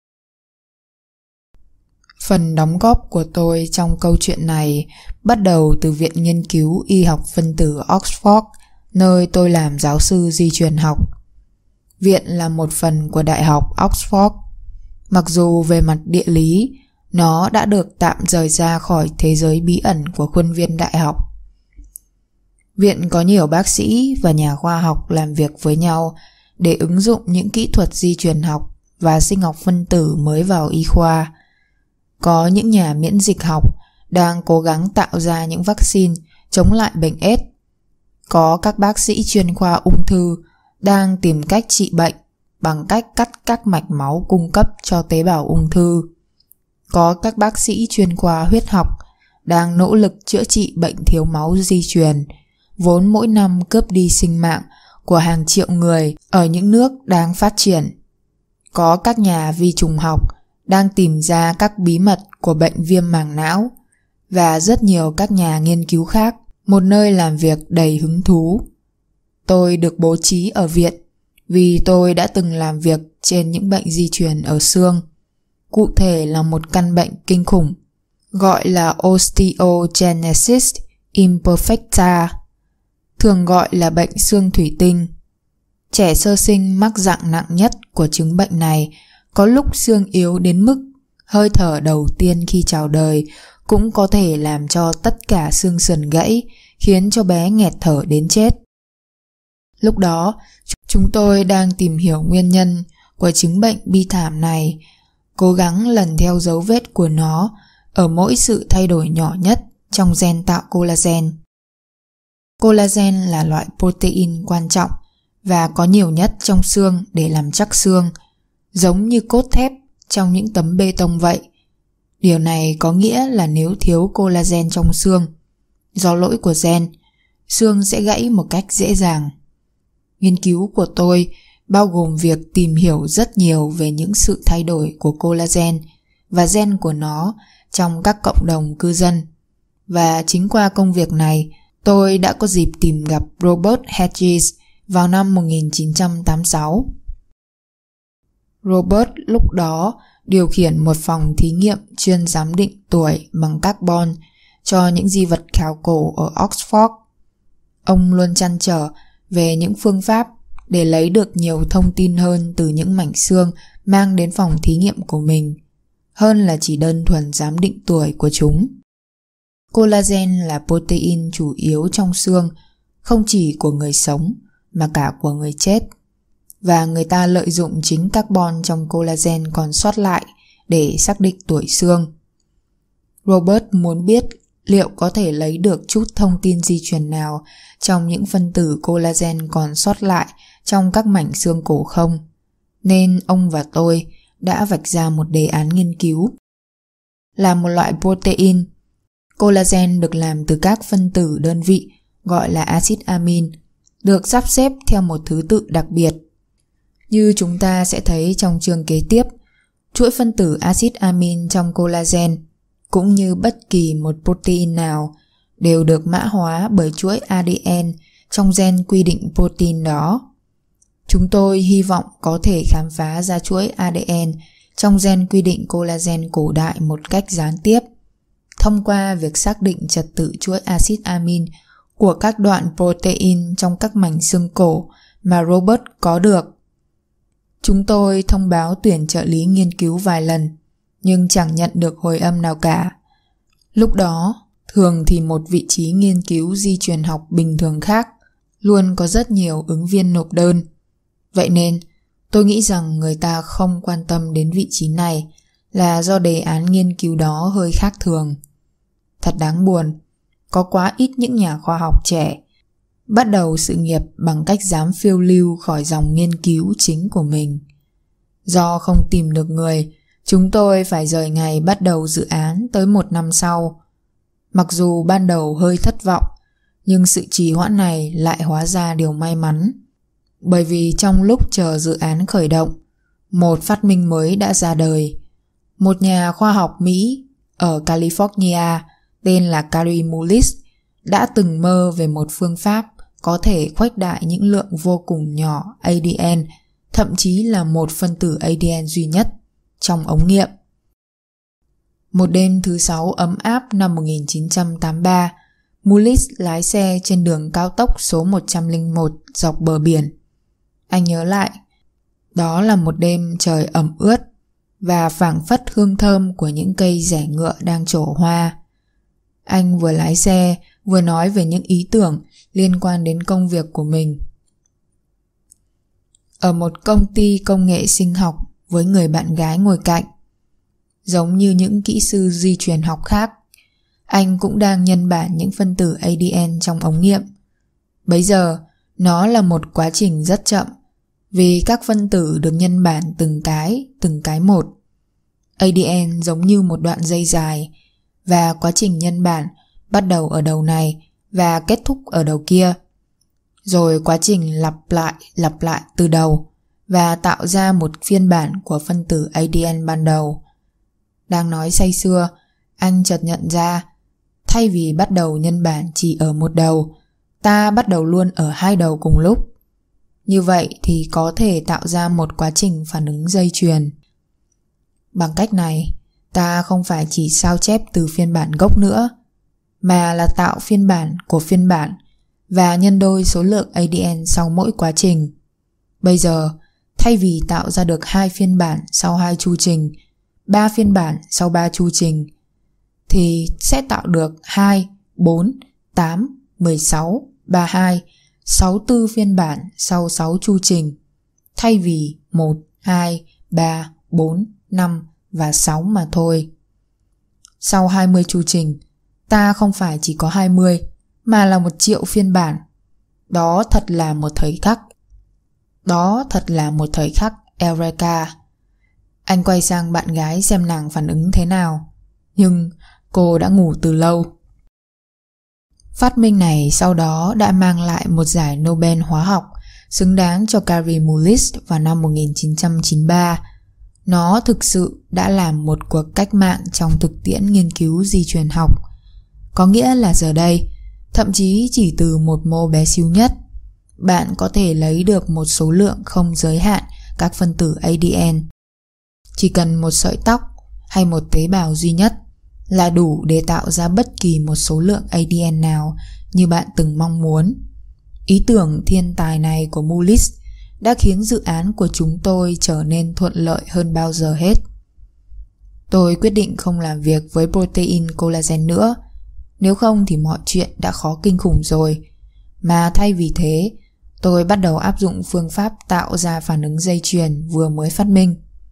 Phần đóng góp của tôi trong câu chuyện này bắt đầu từ Viện Nghiên cứu Y học phân tử Oxford, nơi tôi làm giáo sư di truyền học. Viện là một phần của Đại học Oxford. Mặc dù về mặt địa lý, nó đã được tạm rời ra khỏi thế giới bí ẩn của khuôn viên đại học. Viện có nhiều bác sĩ và nhà khoa học làm việc với nhau để ứng dụng những kỹ thuật di truyền học và sinh học phân tử mới vào y khoa. Có những nhà miễn dịch học đang cố gắng tạo ra những vaccine chống lại bệnh AIDS. Có các bác sĩ chuyên khoa ung thư đang tìm cách trị bệnh bằng cách cắt các mạch máu cung cấp cho tế bào ung thư. Có các bác sĩ chuyên khoa huyết học đang nỗ lực chữa trị bệnh thiếu máu di truyền, vốn mỗi năm cướp đi sinh mạng của hàng triệu người ở những nước đang phát triển. Có các nhà vi trùng học đang tìm ra các bí mật của bệnh viêm màng não, và rất nhiều các nhà nghiên cứu khác, một nơi làm việc đầy hứng thú. Tôi được bố trí ở viện vì tôi đã từng làm việc trên những bệnh di truyền ở xương, cụ thể là một căn bệnh kinh khủng gọi là osteogenesis imperfecta, thường gọi là bệnh xương thủy tinh. Trẻ sơ sinh mắc dạng nặng nhất của chứng bệnh này có lúc xương yếu đến mức hơi thở đầu tiên khi chào đời cũng có thể làm cho tất cả xương sườn gãy, khiến cho bé nghẹt thở đến chết. Lúc đó, chúng tôi đang tìm hiểu nguyên nhân của chứng bệnh bi thảm này, cố gắng lần theo dấu vết của nó ở mỗi sự thay đổi nhỏ nhất trong gen tạo collagen. Collagen là loại protein quan trọng và có nhiều nhất trong xương để làm chắc xương, giống như cốt thép trong những tấm bê tông vậy. Điều này có nghĩa là nếu thiếu collagen trong xương, do lỗi của gen, xương sẽ gãy một cách dễ dàng. Nghiên cứu của tôi bao gồm việc tìm hiểu rất nhiều về những sự thay đổi của collagen và gen của nó trong các cộng đồng cư dân. Và chính qua công việc này, tôi đã có dịp tìm gặp Robert Hedges vào năm một nghìn chín trăm tám mươi sáu. Robert lúc đó điều khiển một phòng thí nghiệm chuyên giám định tuổi bằng carbon cho những di vật khảo cổ ở Oxford. Ông luôn trăn trở về những phương pháp để lấy được nhiều thông tin hơn từ những mảnh xương mang đến phòng thí nghiệm của mình, hơn là chỉ đơn thuần giám định tuổi của chúng. Collagen là protein chủ yếu trong xương, không chỉ của người sống mà cả của người chết, và người ta lợi dụng chính carbon trong collagen còn sót lại để xác định tuổi xương. Robert muốn biết liệu có thể lấy được chút thông tin di truyền nào trong những phân tử collagen còn sót lại trong các mảnh xương cổ không, nên ông và tôi đã vạch ra một đề án nghiên cứu. Là một loại protein, collagen được làm từ các phân tử đơn vị gọi là axit amin, được sắp xếp theo một thứ tự đặc biệt. Như chúng ta sẽ thấy trong chương kế tiếp, chuỗi phân tử axit amin trong collagen, cũng như bất kỳ một protein nào, đều được mã hóa bởi chuỗi a đê en trong gen quy định protein đó. Chúng tôi hy vọng có thể khám phá ra chuỗi a đê en trong gen quy định collagen cổ đại một cách gián tiếp, thông qua việc xác định trật tự chuỗi axit amin của các đoạn protein trong các mảnh xương cổ mà Robert có được. Chúng tôi thông báo tuyển trợ lý nghiên cứu vài lần, nhưng chẳng nhận được hồi âm nào cả. Lúc đó, thường thì một vị trí nghiên cứu di truyền học bình thường khác luôn có rất nhiều ứng viên nộp đơn. Vậy nên, tôi nghĩ rằng người ta không quan tâm đến vị trí này là do đề án nghiên cứu đó hơi khác thường. Thật đáng buồn, có quá ít những nhà khoa học trẻ bắt đầu sự nghiệp bằng cách dám phiêu lưu khỏi dòng nghiên cứu chính của mình. Do không tìm được người, chúng tôi phải rời ngày bắt đầu dự án tới một năm sau. Mặc dù ban đầu hơi thất vọng, nhưng sự trì hoãn này lại hóa ra điều may mắn. Bởi vì trong lúc chờ dự án khởi động, một phát minh mới đã ra đời. Một nhà khoa học Mỹ, ở California tên là Kary Mullis đã từng mơ về một phương pháp có thể khuếch đại những lượng vô cùng nhỏ a đê en, thậm chí là một phân tử a đê en duy nhất trong ống nghiệm. Một đêm thứ sáu ấm áp năm một nghìn chín trăm tám mươi ba, Mullis lái xe trên đường cao tốc số một trăm lẻ một dọc bờ biển. Anh nhớ lại, đó là một đêm trời ẩm ướt và phảng phất hương thơm của những cây rẻ ngựa đang trổ hoa. Anh vừa lái xe vừa nói về những ý tưởng liên quan đến công việc của mình. Ở một công ty công nghệ sinh học với người bạn gái ngồi cạnh. Giống như những kỹ sư di truyền học khác, anh cũng đang nhân bản những phân tử a đê en trong ống nghiệm. Bấy giờ, nó là một quá trình rất chậm, vì các phân tử được nhân bản từng cái, từng cái một. a đê en giống như một đoạn dây dài, và quá trình nhân bản bắt đầu ở đầu này và kết thúc ở đầu kia. Rồi quá trình lặp lại, lặp lại từ đầu và tạo ra một phiên bản của phân tử a đê en ban đầu. Đang nói say sưa, anh chợt nhận ra, thay vì bắt đầu nhân bản chỉ ở một đầu, ta bắt đầu luôn ở hai đầu cùng lúc. Như vậy thì có thể tạo ra một quá trình phản ứng dây chuyền. Bằng cách này, ta không phải chỉ sao chép từ phiên bản gốc nữa, mà là tạo phiên bản của phiên bản và nhân đôi số lượng a đê en sau mỗi quá trình. Bây giờ, thay vì tạo ra được hai phiên bản sau hai chu trình, ba phiên bản sau ba chu trình, thì sẽ tạo được hai, bốn, tám, mười sáu, ba mươi hai, sáu mươi tư phiên bản sau sáu chu trình, thay vì một, hai, ba, bốn, năm và sáu mà thôi. Sau hai mươi chu trình, ta không phải chỉ có hai mươi, mà là một triệu phiên bản. Đó thật là một thời khắc. Đó thật là một thời khắc, Eureka. Anh quay sang bạn gái xem nàng phản ứng thế nào, nhưng cô đã ngủ từ lâu. Phát minh này sau đó đã mang lại một giải Nobel hóa học xứng đáng cho Kary Mullis vào năm một nghìn chín trăm chín mươi ba. Nó thực sự đã làm một cuộc cách mạng trong thực tiễn nghiên cứu di truyền học. Có nghĩa là giờ đây, thậm chí chỉ từ một mô bé xíu nhất, bạn có thể lấy được một số lượng không giới hạn các phân tử a đê en. Chỉ cần một sợi tóc hay một tế bào duy nhất là đủ để tạo ra bất kỳ một số lượng a đê en nào như bạn từng mong muốn. Ý tưởng thiên tài này của Mullis đã khiến dự án của chúng tôi trở nên thuận lợi hơn bao giờ hết. Tôi quyết định không làm việc với protein collagen nữa, nếu không thì mọi chuyện đã khó kinh khủng rồi, mà thay vì thế, tôi bắt đầu áp dụng phương pháp tạo ra phản ứng dây chuyền vừa mới phát minh.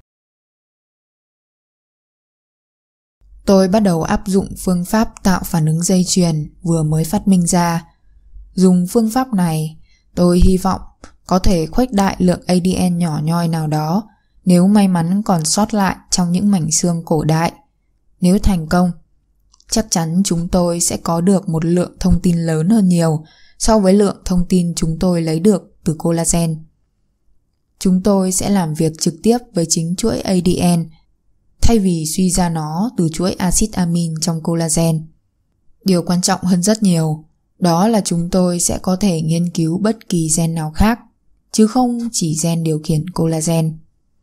Tôi bắt đầu áp dụng phương pháp tạo phản ứng dây chuyền vừa mới phát minh ra. Dùng phương pháp này, tôi hy vọng có thể khuếch đại lượng a đê en nhỏ nhoi nào đó nếu may mắn còn sót lại trong những mảnh xương cổ đại. Nếu thành công, chắc chắn chúng tôi sẽ có được một lượng thông tin lớn hơn nhiều so với lượng thông tin chúng tôi lấy được từ collagen. Chúng tôi sẽ làm việc trực tiếp với chính chuỗi a đê en thay vì suy ra nó từ chuỗi axit amin trong collagen. Điều quan trọng hơn rất nhiều, đó là chúng tôi sẽ có thể nghiên cứu bất kỳ gen nào khác, chứ không chỉ gen điều khiển collagen.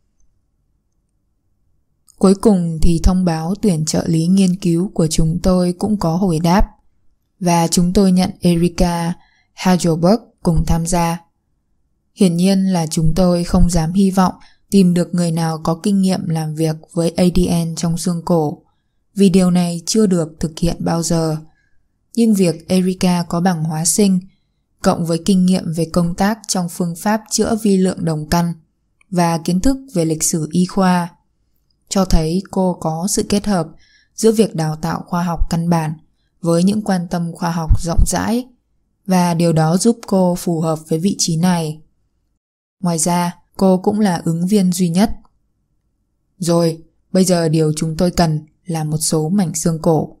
Cuối cùng thì thông báo tuyển trợ lý nghiên cứu của chúng tôi cũng có hồi đáp, và chúng tôi nhận Erika Hagelberg cùng tham gia. Hiển nhiên là chúng tôi không dám hy vọng tìm được người nào có kinh nghiệm làm việc với a đê en trong xương cổ, vì điều này chưa được thực hiện bao giờ. Nhưng việc Erika có bằng hóa sinh, cộng với kinh nghiệm về công tác trong phương pháp chữa vi lượng đồng căn và kiến thức về lịch sử y khoa, cho thấy cô có sự kết hợp giữa việc đào tạo khoa học căn bản với những quan tâm khoa học rộng rãi, và điều đó giúp cô phù hợp với vị trí này. Ngoài ra, cô cũng là ứng viên duy nhất. Rồi, bây giờ điều chúng tôi cần là một số mảnh xương cổ.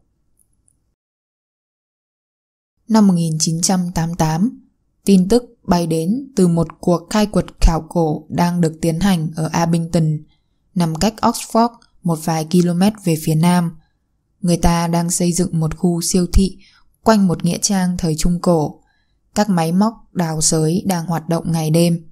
Năm một nghìn chín trăm tám mươi tám, tin tức bay đến từ một cuộc khai quật khảo cổ đang được tiến hành ở Abington, nằm cách Oxford một vài km về phía nam. người ta đang xây dựng một khu siêu thị quanh một nghĩa trang thời Trung Cổ. Các máy móc đào xới đang hoạt động ngày đêm.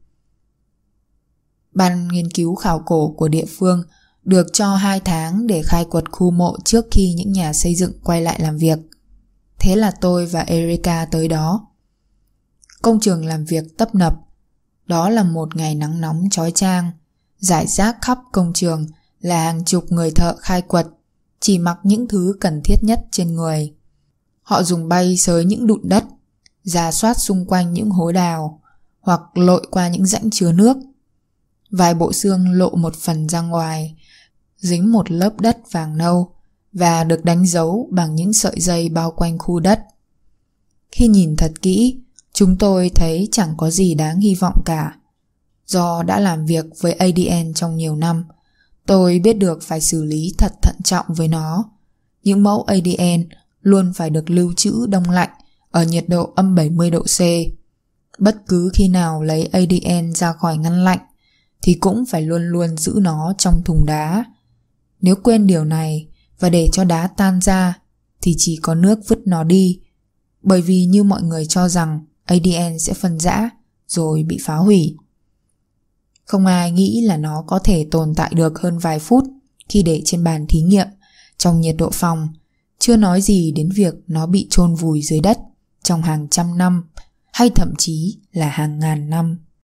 Ban nghiên cứu khảo cổ của địa phương được cho hai tháng để khai quật khu mộ trước khi những nhà xây dựng quay lại làm việc. Thế là tôi và Erica tới đó. Công trường làm việc tấp nập. Đó là một ngày nắng nóng chói chang. Rải rác khắp công trường là hàng chục người thợ khai quật, chỉ mặc những thứ cần thiết nhất trên người. Họ dùng bay xới những đụn đất, rà soát xung quanh những hố đào, hoặc lội qua những rãnh chứa nước. Vài bộ xương lộ một phần ra ngoài, dính một lớp đất vàng nâu và được đánh dấu bằng những sợi dây bao quanh khu đất. Khi nhìn thật kỹ, chúng tôi thấy chẳng có gì đáng hy vọng cả. Do đã làm việc với a đê en trong nhiều năm, tôi biết được phải xử lý thật thận trọng với nó. Những mẫu a đê en luôn phải được lưu trữ đông lạnh ở nhiệt độ âm bảy mươi độ C. Bất cứ khi nào lấy a đê en ra khỏi ngăn lạnh thì cũng phải luôn luôn giữ nó trong thùng đá. Nếu quên điều này và để cho đá tan ra thì chỉ có nước vứt nó đi, bởi vì như mọi người cho rằng a đê en sẽ phân rã rồi bị phá hủy. Không ai nghĩ là nó có thể tồn tại được hơn vài phút khi để trên bàn thí nghiệm trong nhiệt độ phòng, chưa nói gì đến việc nó bị chôn vùi dưới đất trong hàng trăm năm hay thậm chí là hàng ngàn năm.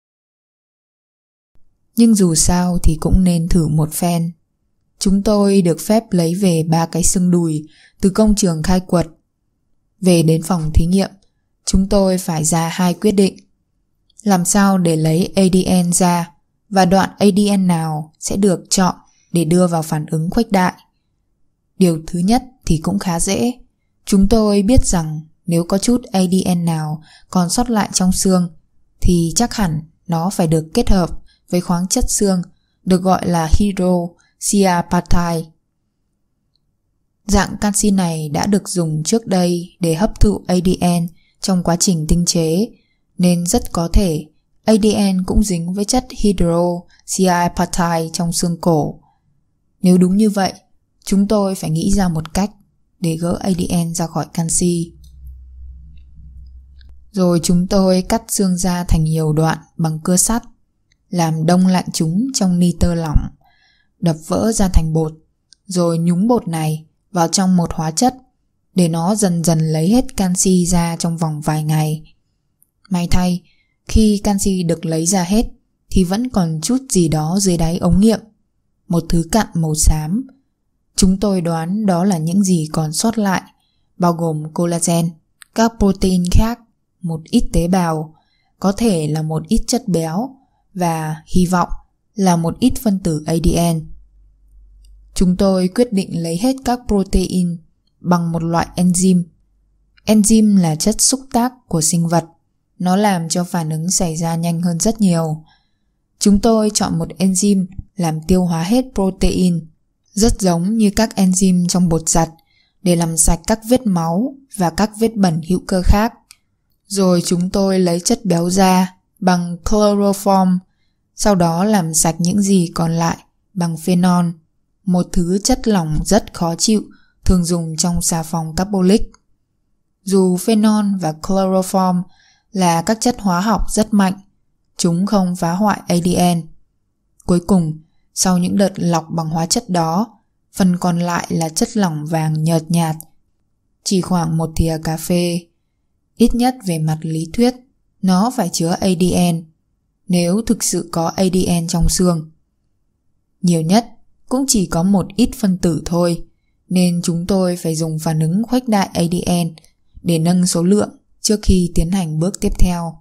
Nhưng dù sao thì cũng nên thử một phen. Chúng tôi được phép lấy về ba cái xương đùi từ công trường khai quật. Về đến phòng thí nghiệm, chúng tôi phải ra hai quyết định. Làm sao để lấy a đê en ra và đoạn a đê en nào sẽ được chọn để đưa vào phản ứng khuếch đại. Điều thứ nhất thì cũng khá dễ. Chúng tôi biết rằng nếu có chút a đê en nào còn sót lại trong xương thì chắc hẳn nó phải được kết hợp với khoáng chất xương được gọi là hydroxyapatite. Dạng canxi này đã được dùng trước đây để hấp thụ a đê en trong quá trình tinh chế, nên rất có thể a đê en cũng dính với chất hydroxyapatite trong xương cổ. Nếu đúng như vậy, chúng tôi phải nghĩ ra một cách để gỡ a đê en ra khỏi canxi. Rồi chúng tôi cắt xương ra thành nhiều đoạn bằng cưa sắt, làm đông lạnh chúng trong nitơ lỏng, đập vỡ ra thành bột, rồi nhúng bột này vào trong một hóa chất để nó dần dần lấy hết canxi ra trong vòng vài ngày. May thay, khi canxi được lấy ra hết thì vẫn còn chút gì đó dưới đáy ống nghiệm, một thứ cặn màu xám. Chúng tôi đoán đó là những gì còn sót lại, bao gồm collagen, các protein khác, một ít tế bào, có thể là một ít chất béo và hy vọng là một ít phân tử a đê en. Chúng tôi quyết định lấy hết các protein bằng một loại enzyme. Enzyme là chất xúc tác của sinh vật. Nó làm cho phản ứng xảy ra nhanh hơn rất nhiều. Chúng tôi chọn một enzyme làm tiêu hóa hết protein, rất giống như các enzyme trong bột giặt, để làm sạch các vết máu và các vết bẩn hữu cơ khác. Rồi chúng tôi lấy chất béo ra bằng chloroform, sau đó làm sạch những gì còn lại bằng phenol, một thứ chất lỏng rất khó chịu thường dùng trong xà phòng carbolic. Dù phenol và chloroform là các chất hóa học rất mạnh, chúng không phá hoại a đê en. Cuối cùng, sau những đợt lọc bằng hóa chất đó, phần còn lại là chất lỏng vàng nhợt nhạt, chỉ khoảng một thìa cà phê. Ít nhất về mặt lý thuyết, nó phải chứa a đê en, nếu thực sự có a đê en trong xương. Nhiều nhất cũng chỉ có một ít phân tử thôi, nên chúng tôi phải dùng phản ứng khuếch đại a đê en để nâng số lượng trước khi tiến hành bước tiếp theo.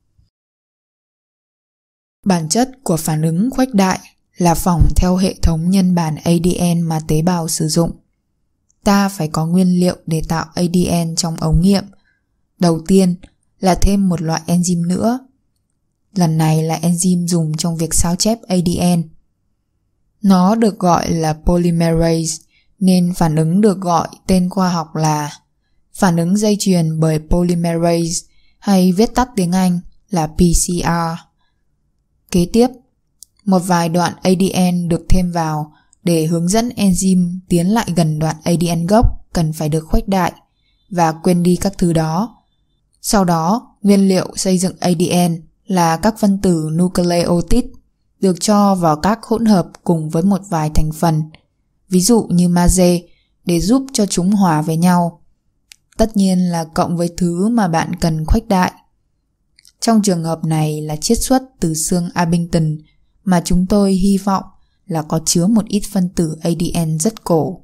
Bản chất của phản ứng khuếch đại là phỏng theo hệ thống nhân bản a đê en mà tế bào sử dụng. Ta phải có nguyên liệu để tạo a đê en trong ống nghiệm. Đầu tiên là thêm một loại enzyme nữa. Lần này là enzyme dùng trong việc sao chép a đê en. Nó được gọi là polymerase, nên phản ứng được gọi tên khoa học là phản ứng dây chuyền bởi polymerase, hay viết tắt tiếng Anh là pê xê rờ. Kế tiếp, một vài đoạn a đê en được thêm vào để hướng dẫn enzyme tiến lại gần đoạn a đê en gốc cần phải được khuếch đại và quên đi các thứ đó. Sau đó, nguyên liệu xây dựng a đê en là các phân tử nucleotide được cho vào các hỗn hợp cùng với một vài thành phần, ví dụ như magie, để giúp cho chúng hòa với nhau. Tất nhiên là cộng với thứ mà bạn cần khuếch đại. Trong trường hợp này là chiết xuất từ xương Abington mà chúng tôi hy vọng là có chứa một ít phân tử a đê en rất cổ.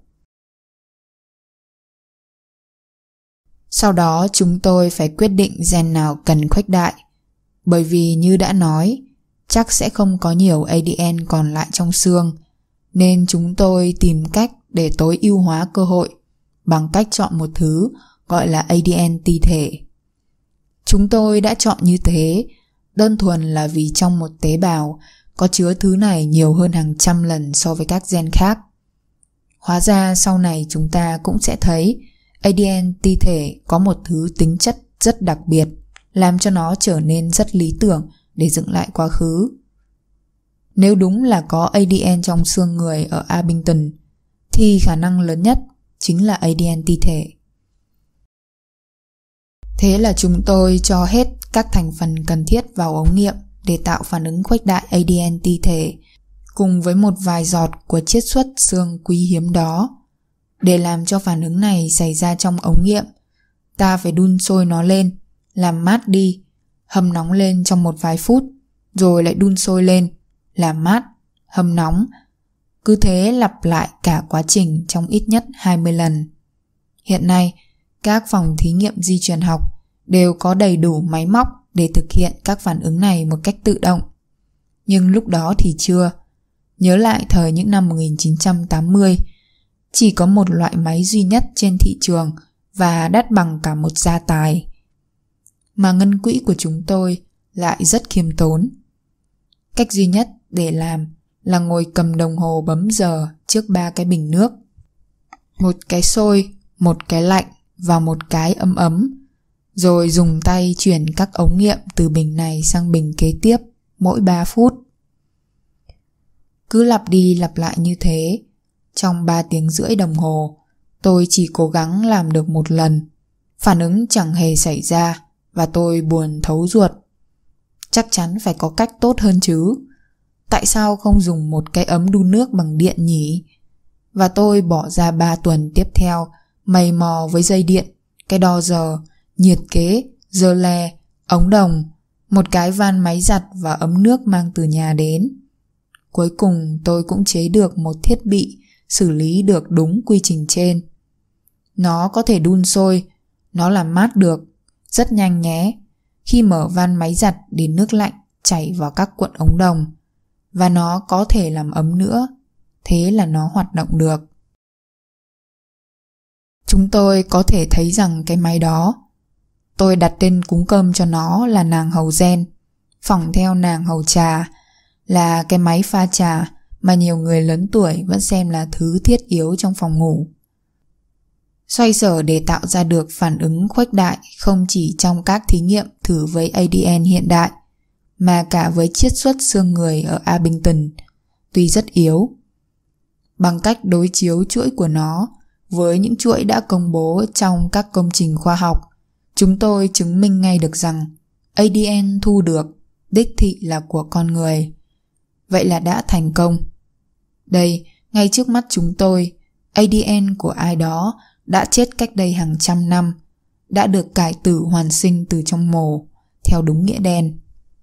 Sau đó chúng tôi phải quyết định gen nào cần khuếch đại, bởi vì như đã nói, chắc sẽ không có nhiều a đê en còn lại trong xương, nên chúng tôi tìm cách để tối ưu hóa cơ hội bằng cách chọn một thứ gọi là a đê en ti thể. Chúng tôi đã chọn như thế đơn thuần là vì trong một tế bào có chứa thứ này nhiều hơn hàng trăm lần so với các gen khác. Hóa ra sau này chúng ta cũng sẽ thấy a đê en ti thể có một thứ tính chất rất đặc biệt, làm cho nó trở nên rất lý tưởng để dựng lại quá khứ. Nếu đúng là có a đê en trong xương người ở Abington, thì khả năng lớn nhất chính là a đê en ti thể. Thế là chúng tôi cho hết các thành phần cần thiết vào ống nghiệm để tạo phản ứng khuếch đại a đê en ti thể, cùng với một vài giọt của chiết xuất xương quý hiếm đó. Để làm cho phản ứng này xảy ra trong ống nghiệm, ta phải đun sôi nó lên, làm mát đi, hâm nóng lên trong một vài phút, rồi lại đun sôi lên, làm mát, hâm nóng. Cứ thế lặp lại cả quá trình trong ít nhất hai mươi lần. Hiện nay, các phòng thí nghiệm di truyền học đều có đầy đủ máy móc để thực hiện các phản ứng này một cách tự động. Nhưng lúc đó thì chưa. Nhớ lại thời những năm một nghìn chín trăm tám mươi, chỉ có một loại máy duy nhất trên thị trường và đắt bằng cả một gia tài. Mà ngân quỹ của chúng tôi lại rất khiêm tốn. Cách duy nhất để làm là ngồi cầm đồng hồ bấm giờ trước ba cái bình nước. Một cái sôi, một cái lạnh và một cái ấm ấm, rồi dùng tay chuyển các ống nghiệm từ bình này sang bình kế tiếp mỗi ba phút. Cứ lặp đi lặp lại như thế, trong ba tiếng rưỡi đồng hồ, tôi chỉ cố gắng làm được một lần. Phản ứng chẳng hề xảy ra và tôi buồn thấu ruột. Chắc chắn phải có cách tốt hơn chứ. Tại sao không dùng một cái ấm đun nước bằng điện nhỉ? Và tôi bỏ ra ba tuần tiếp theo mày mò với dây điện, cái đo giờ, nhiệt kế, dơ le, ống đồng, một cái van máy giặt và ấm nước mang từ nhà đến. Cuối cùng tôi cũng chế được một thiết bị xử lý được đúng quy trình trên. Nó có thể đun sôi, nó làm mát được, rất nhanh nhé, khi mở van máy giặt để nước lạnh chảy vào các cuộn ống đồng. Và nó có thể làm ấm nữa, thế là nó hoạt động được. Chúng tôi có thể thấy rằng cái máy đó, tôi đặt tên cúng cơm cho nó là nàng hầu gen, phỏng theo nàng hầu trà, là cái máy pha trà mà nhiều người lớn tuổi vẫn xem là thứ thiết yếu trong phòng ngủ. Xoay sở để tạo ra được phản ứng khuếch đại không chỉ trong các thí nghiệm thử với a đê en hiện đại, mà cả với chiết xuất xương người ở Abington, tuy rất yếu. Bằng cách đối chiếu chuỗi của nó với những chuỗi đã công bố trong các công trình khoa học, chúng tôi chứng minh ngay được rằng a đê en thu được đích thị là của con người. Vậy là đã thành công. Đây, ngay trước mắt chúng tôi, a đê en của ai đó đã chết cách đây hàng trăm năm, đã được cải tử hoàn sinh từ trong mồ, theo đúng nghĩa đen.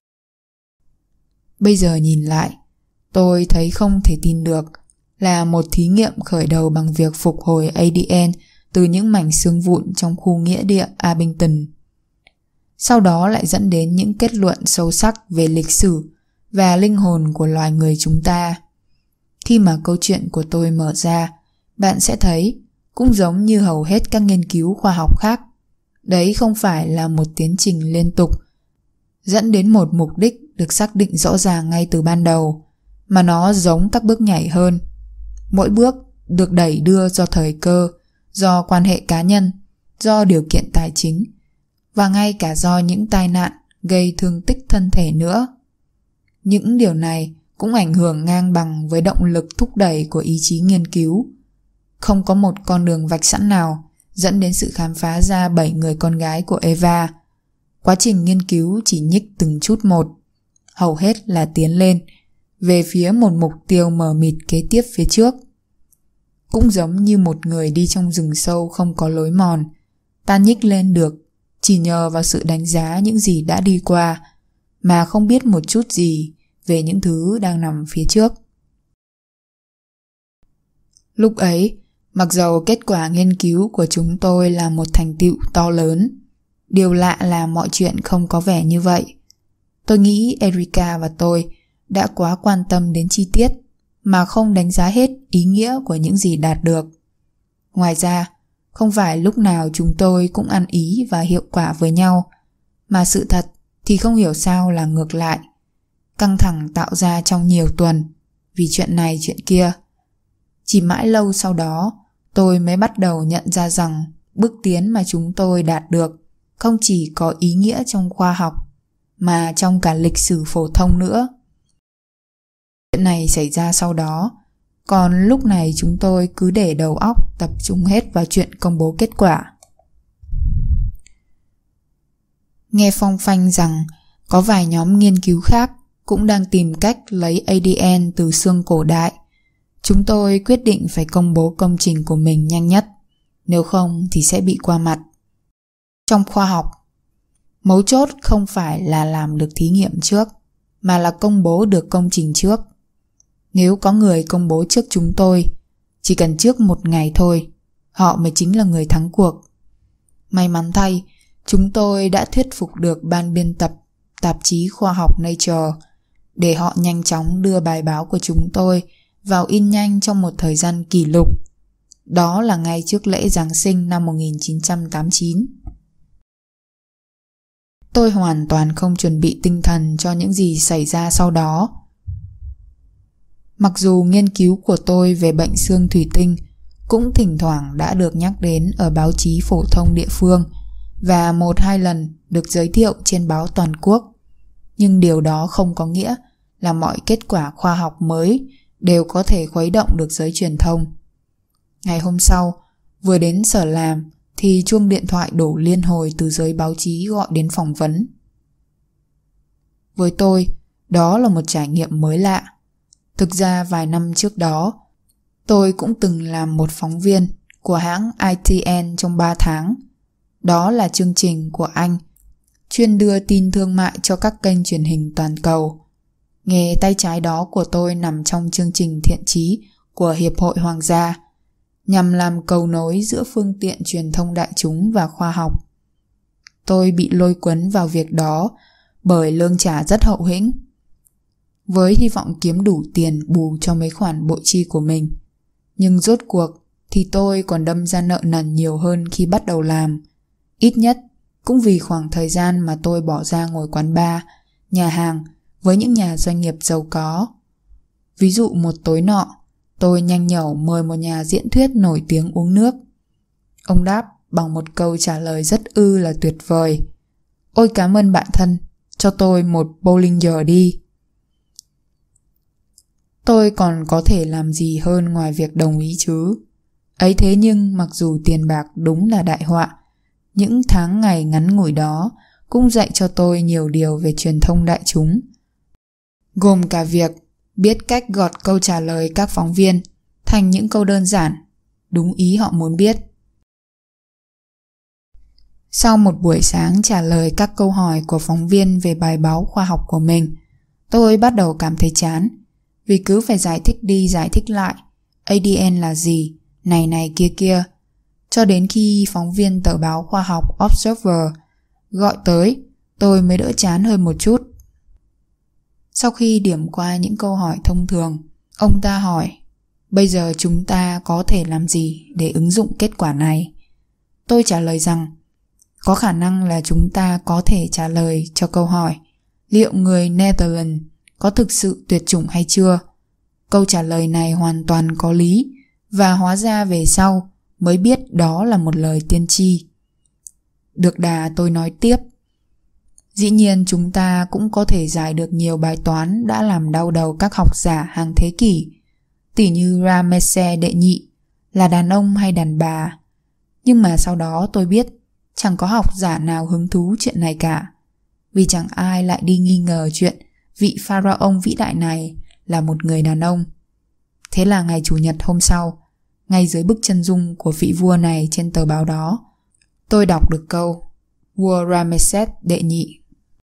Bây giờ nhìn lại, tôi thấy không thể tin được là một thí nghiệm khởi đầu bằng việc phục hồi a đê en từ những mảnh xương vụn trong khu nghĩa địa Abington. Sau đó lại dẫn đến những kết luận sâu sắc về lịch sử và linh hồn của loài người chúng ta. Khi mà câu chuyện của tôi mở ra, bạn sẽ thấy, cũng giống như hầu hết các nghiên cứu khoa học khác, đấy không phải là một tiến trình liên tục dẫn đến một mục đích được xác định rõ ràng ngay từ ban đầu, mà nó giống các bước nhảy hơn. Mỗi bước được đẩy đưa do thời cơ, do quan hệ cá nhân, do điều kiện tài chính, và ngay cả do những tai nạn gây thương tích thân thể nữa. Những điều này cũng ảnh hưởng ngang bằng với động lực thúc đẩy của ý chí nghiên cứu. Không có một con đường vạch sẵn nào dẫn đến sự khám phá ra bảy người con gái của Eva. Quá trình nghiên cứu chỉ nhích từng chút một, hầu hết là tiến lên, về phía một mục tiêu mờ mịt kế tiếp phía trước. Cũng giống như một người đi trong rừng sâu không có lối mòn, ta nhích lên được chỉ nhờ vào sự đánh giá những gì đã đi qua, mà không biết một chút gì về những thứ đang nằm phía trước. Lúc ấy, mặc dầu kết quả nghiên cứu của chúng tôi là một thành tựu to lớn, điều lạ là mọi chuyện không có vẻ như vậy. Tôi nghĩ Erica và tôi đã quá quan tâm đến chi tiết mà không đánh giá hết ý nghĩa của những gì đạt được. Ngoài ra, không phải lúc nào chúng tôi cũng ăn ý và hiệu quả với nhau, mà sự thật thì không hiểu sao là ngược lại. Căng thẳng tạo ra trong nhiều tuần vì chuyện này chuyện kia. Chỉ mãi lâu sau đó, tôi mới bắt đầu nhận ra rằng bước tiến mà chúng tôi đạt được không chỉ có ý nghĩa trong khoa học, mà trong cả lịch sử phổ thông nữa. Chuyện này xảy ra sau đó, còn lúc này chúng tôi cứ để đầu óc tập trung hết vào chuyện công bố kết quả. Nghe phong phanh rằng có vài nhóm nghiên cứu khác cũng đang tìm cách lấy a đê en từ xương cổ đại, chúng tôi quyết định phải công bố công trình của mình nhanh nhất, nếu không thì sẽ bị qua mặt. Trong khoa học, mấu chốt không phải là làm được thí nghiệm trước, mà là công bố được công trình trước. Nếu có người công bố trước chúng tôi, chỉ cần trước một ngày thôi, họ mới chính là người thắng cuộc. May mắn thay, chúng tôi đã thuyết phục được ban biên tập tạp chí khoa học Nature để họ nhanh chóng đưa bài báo của chúng tôi vào in nhanh trong một thời gian kỷ lục. Đó là ngay trước lễ Giáng sinh năm một nghìn chín trăm tám mươi chín. Tôi hoàn toàn không chuẩn bị tinh thần cho những gì xảy ra sau đó. Mặc dù nghiên cứu của tôi về bệnh xương thủy tinh cũng thỉnh thoảng đã được nhắc đến ở báo chí phổ thông địa phương và một hai lần được giới thiệu trên báo toàn quốc, nhưng điều đó không có nghĩa là mọi kết quả khoa học mới đều có thể khuấy động được giới truyền thông. Ngày hôm sau, vừa đến sở làm thì chuông điện thoại đổ liên hồi từ giới báo chí gọi đến phỏng vấn. Với tôi, đó là một trải nghiệm mới lạ. Thực ra vài năm trước đó, tôi cũng từng làm một phóng viên của hãng i tê en trong ba tháng. Đó là chương trình của anh, chuyên đưa tin thương mại cho các kênh truyền hình toàn cầu. Nghề tay trái đó của tôi nằm trong chương trình thiện chí của Hiệp hội Hoàng gia, nhằm làm cầu nối giữa phương tiện truyền thông đại chúng và khoa học. Tôi bị lôi cuốn vào việc đó bởi lương trả rất hậu hĩnh, với hy vọng kiếm đủ tiền bù cho mấy khoản bội chi của mình. Nhưng rốt cuộc thì tôi còn đâm ra nợ nần nhiều hơn khi bắt đầu làm. Ít nhất cũng vì khoảng thời gian mà tôi bỏ ra ngồi quán bar, nhà hàng với những nhà doanh nghiệp giàu có. Ví dụ một tối nọ, tôi nhanh nhẩu mời một nhà diễn thuyết nổi tiếng uống nước. Ông đáp bằng một câu trả lời rất ư là tuyệt vời: "Ôi cảm ơn bạn thân, cho tôi một Bollinger đi." Tôi còn có thể làm gì hơn ngoài việc đồng ý chứ? Ấy thế nhưng mặc dù tiền bạc đúng là đại họa, những tháng ngày ngắn ngủi đó cũng dạy cho tôi nhiều điều về truyền thông đại chúng, gồm cả việc biết cách gọt câu trả lời các phóng viên thành những câu đơn giản, đúng ý họ muốn biết. Sau một buổi sáng trả lời các câu hỏi của phóng viên về bài báo khoa học của mình, tôi bắt đầu cảm thấy chán, vì cứ phải giải thích đi giải thích lại a đê en là gì, này này kia kia, cho đến khi phóng viên tờ báo khoa học Observer gọi tới, tôi mới đỡ chán hơn một chút. Sau khi điểm qua những câu hỏi thông thường, ông ta hỏi: "Bây giờ chúng ta có thể làm gì để ứng dụng kết quả này?" Tôi trả lời rằng có khả năng là chúng ta có thể trả lời cho câu hỏi liệu người Netherlands có thực sự tuyệt chủng hay chưa. Câu trả lời này hoàn toàn có lý, và hóa ra về sau mới biết đó là một lời tiên tri. Được đà tôi nói tiếp: Dĩ nhiên chúng ta cũng có thể giải được nhiều bài toán đã làm đau đầu các học giả hàng thế kỷ, tỉ như Ramesse đệ nhị là đàn ông hay đàn bà. Nhưng mà sau đó tôi biết chẳng có học giả nào hứng thú chuyện này cả, vì chẳng ai lại đi nghi ngờ chuyện vị pharaoh vĩ đại này là một người đàn ông. Thế là ngày Chủ nhật hôm sau, ngay dưới bức chân dung của vị vua này trên tờ báo đó, tôi đọc được câu vua Ramesses đệ nhị.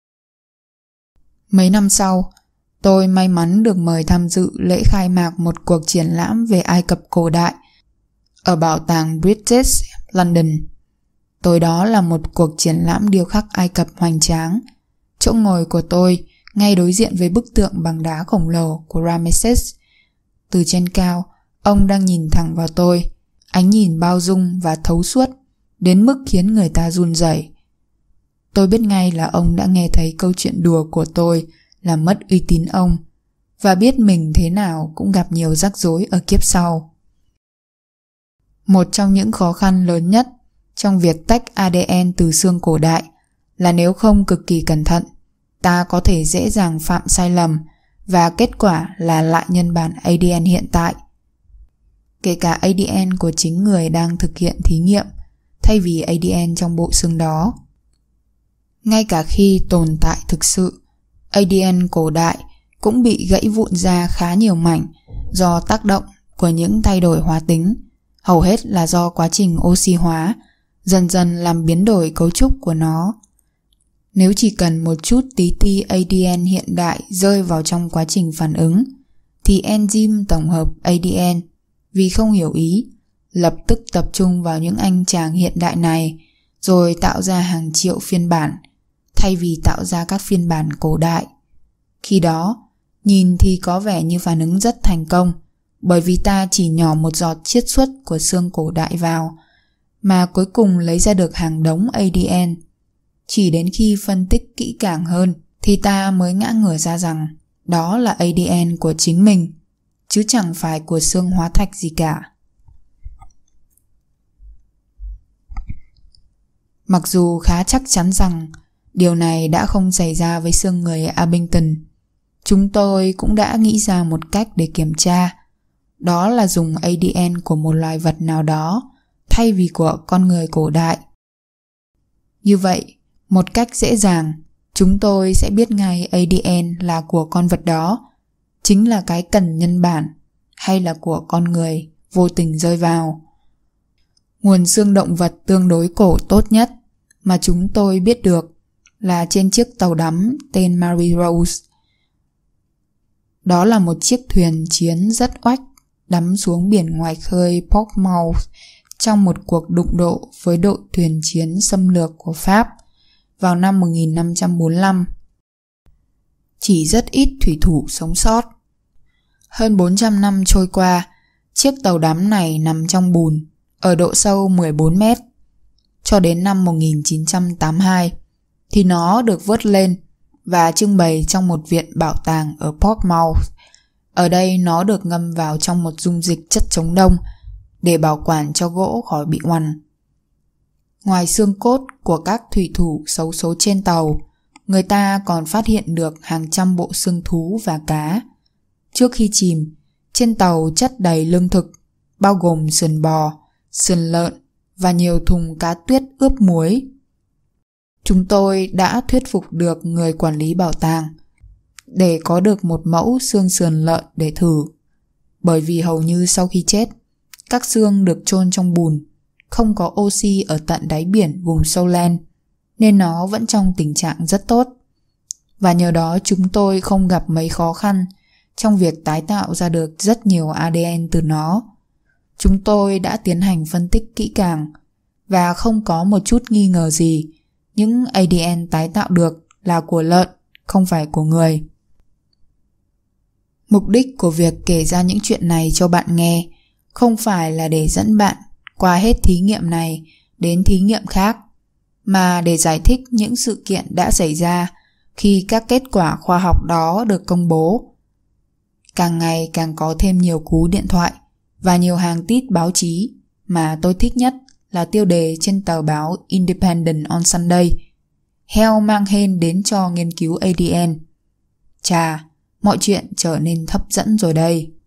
Mấy năm sau, tôi may mắn được mời tham dự lễ khai mạc một cuộc triển lãm về Ai Cập cổ đại ở bảo tàng British London. Tối đó là một cuộc triển lãm điêu khắc Ai Cập hoành tráng. Chỗ ngồi của tôi ngay đối diện với bức tượng bằng đá khổng lồ của Ramesses. Từ trên cao, ông đang nhìn thẳng vào tôi, ánh nhìn bao dung và thấu suốt đến mức khiến người ta run rẩy. Tôi biết ngay là ông đã nghe thấy câu chuyện đùa của tôi làm mất uy tín ông, và biết mình thế nào cũng gặp nhiều rắc rối ở kiếp sau. Một trong những khó khăn lớn nhất trong việc tách a đê en từ xương cổ đại là nếu không cực kỳ cẩn thận, ta có thể dễ dàng phạm sai lầm và kết quả là lại nhân bản a đê en hiện tại, kể cả a đê en của chính người đang thực hiện thí nghiệm thay vì a đê en trong bộ xương đó. Ngay cả khi tồn tại thực sự, a đê en cổ đại cũng bị gãy vụn ra khá nhiều mảnh do tác động của những thay đổi hóa tính, hầu hết là do quá trình oxy hóa dần dần làm biến đổi cấu trúc của nó. Nếu chỉ cần một chút tí ti a đê en hiện đại rơi vào trong quá trình phản ứng, thì enzyme tổng hợp a đê en, vì không hiểu ý, lập tức tập trung vào những anh chàng hiện đại này rồi tạo ra hàng triệu phiên bản, thay vì tạo ra các phiên bản cổ đại. Khi đó, nhìn thì có vẻ như phản ứng rất thành công, bởi vì ta chỉ nhỏ một giọt chiết xuất của xương cổ đại vào, mà cuối cùng lấy ra được hàng đống a đê en. Chỉ đến khi phân tích kỹ càng hơn thì ta mới ngã ngửa ra rằng đó là a đê en của chính mình, chứ chẳng phải của xương hóa thạch gì cả. Mặc dù khá chắc chắn rằng điều này đã không xảy ra với xương người Abington, chúng tôi cũng đã nghĩ ra một cách để kiểm tra. Đó là dùng a đê en của một loài vật nào đó thay vì của con người cổ đại. Như vậy, một cách dễ dàng, chúng tôi sẽ biết ngay a đê en là của con vật đó, chính là cái cần nhân bản, hay là của con người vô tình rơi vào. Nguồn xương động vật tương đối cổ tốt nhất mà chúng tôi biết được là trên chiếc tàu đắm tên Mary Rose. Đó là một chiếc thuyền chiến rất oách đắm xuống biển ngoài khơi Portsmouth trong một cuộc đụng độ với đội thuyền chiến xâm lược của Pháp vào năm một nghìn năm trăm bốn mươi lăm. Chỉ rất ít thủy thủ sống sót. Hơn bốn trăm năm trôi qua, chiếc tàu đắm này nằm trong bùn ở độ sâu mười bốn mét. Cho đến năm một nghìn chín trăm tám mươi hai thì nó được vớt lên và trưng bày trong một viện bảo tàng ở Portsmouth. Ở đây nó được ngâm vào trong một dung dịch chất chống đông để bảo quản cho gỗ khỏi bị oằn. Ngoài xương cốt của các thủy thủ xấu số trên tàu, người ta còn phát hiện được hàng trăm bộ xương thú và cá. Trước khi chìm, trên tàu chất đầy lương thực, bao gồm sườn bò, sườn lợn và nhiều thùng cá tuyết ướp muối. Chúng tôi đã thuyết phục được người quản lý bảo tàng để có được một mẫu xương sườn lợn để thử, bởi vì hầu như sau khi chết, các xương được chôn trong bùn, không có oxy ở tận đáy biển vùng sâu len, nên nó vẫn trong tình trạng rất tốt. Và nhờ đó chúng tôi không gặp mấy khó khăn trong việc tái tạo ra được rất nhiều a đê en từ nó. Chúng tôi đã tiến hành phân tích kỹ càng và không có một chút nghi ngờ gì những a đê en tái tạo được là của lợn, không phải của người. Mục đích của việc kể ra những chuyện này cho bạn nghe không phải là để dẫn bạn qua hết thí nghiệm này đến thí nghiệm khác, mà để giải thích những sự kiện đã xảy ra khi các kết quả khoa học đó được công bố. Càng ngày càng có thêm nhiều cú điện thoại và nhiều hàng tít báo chí, mà tôi thích nhất là tiêu đề trên tờ báo Independent on Sunday: Hell mang Hên đến cho nghiên cứu a đê en. Chà, mọi chuyện trở nên hấp dẫn rồi đây.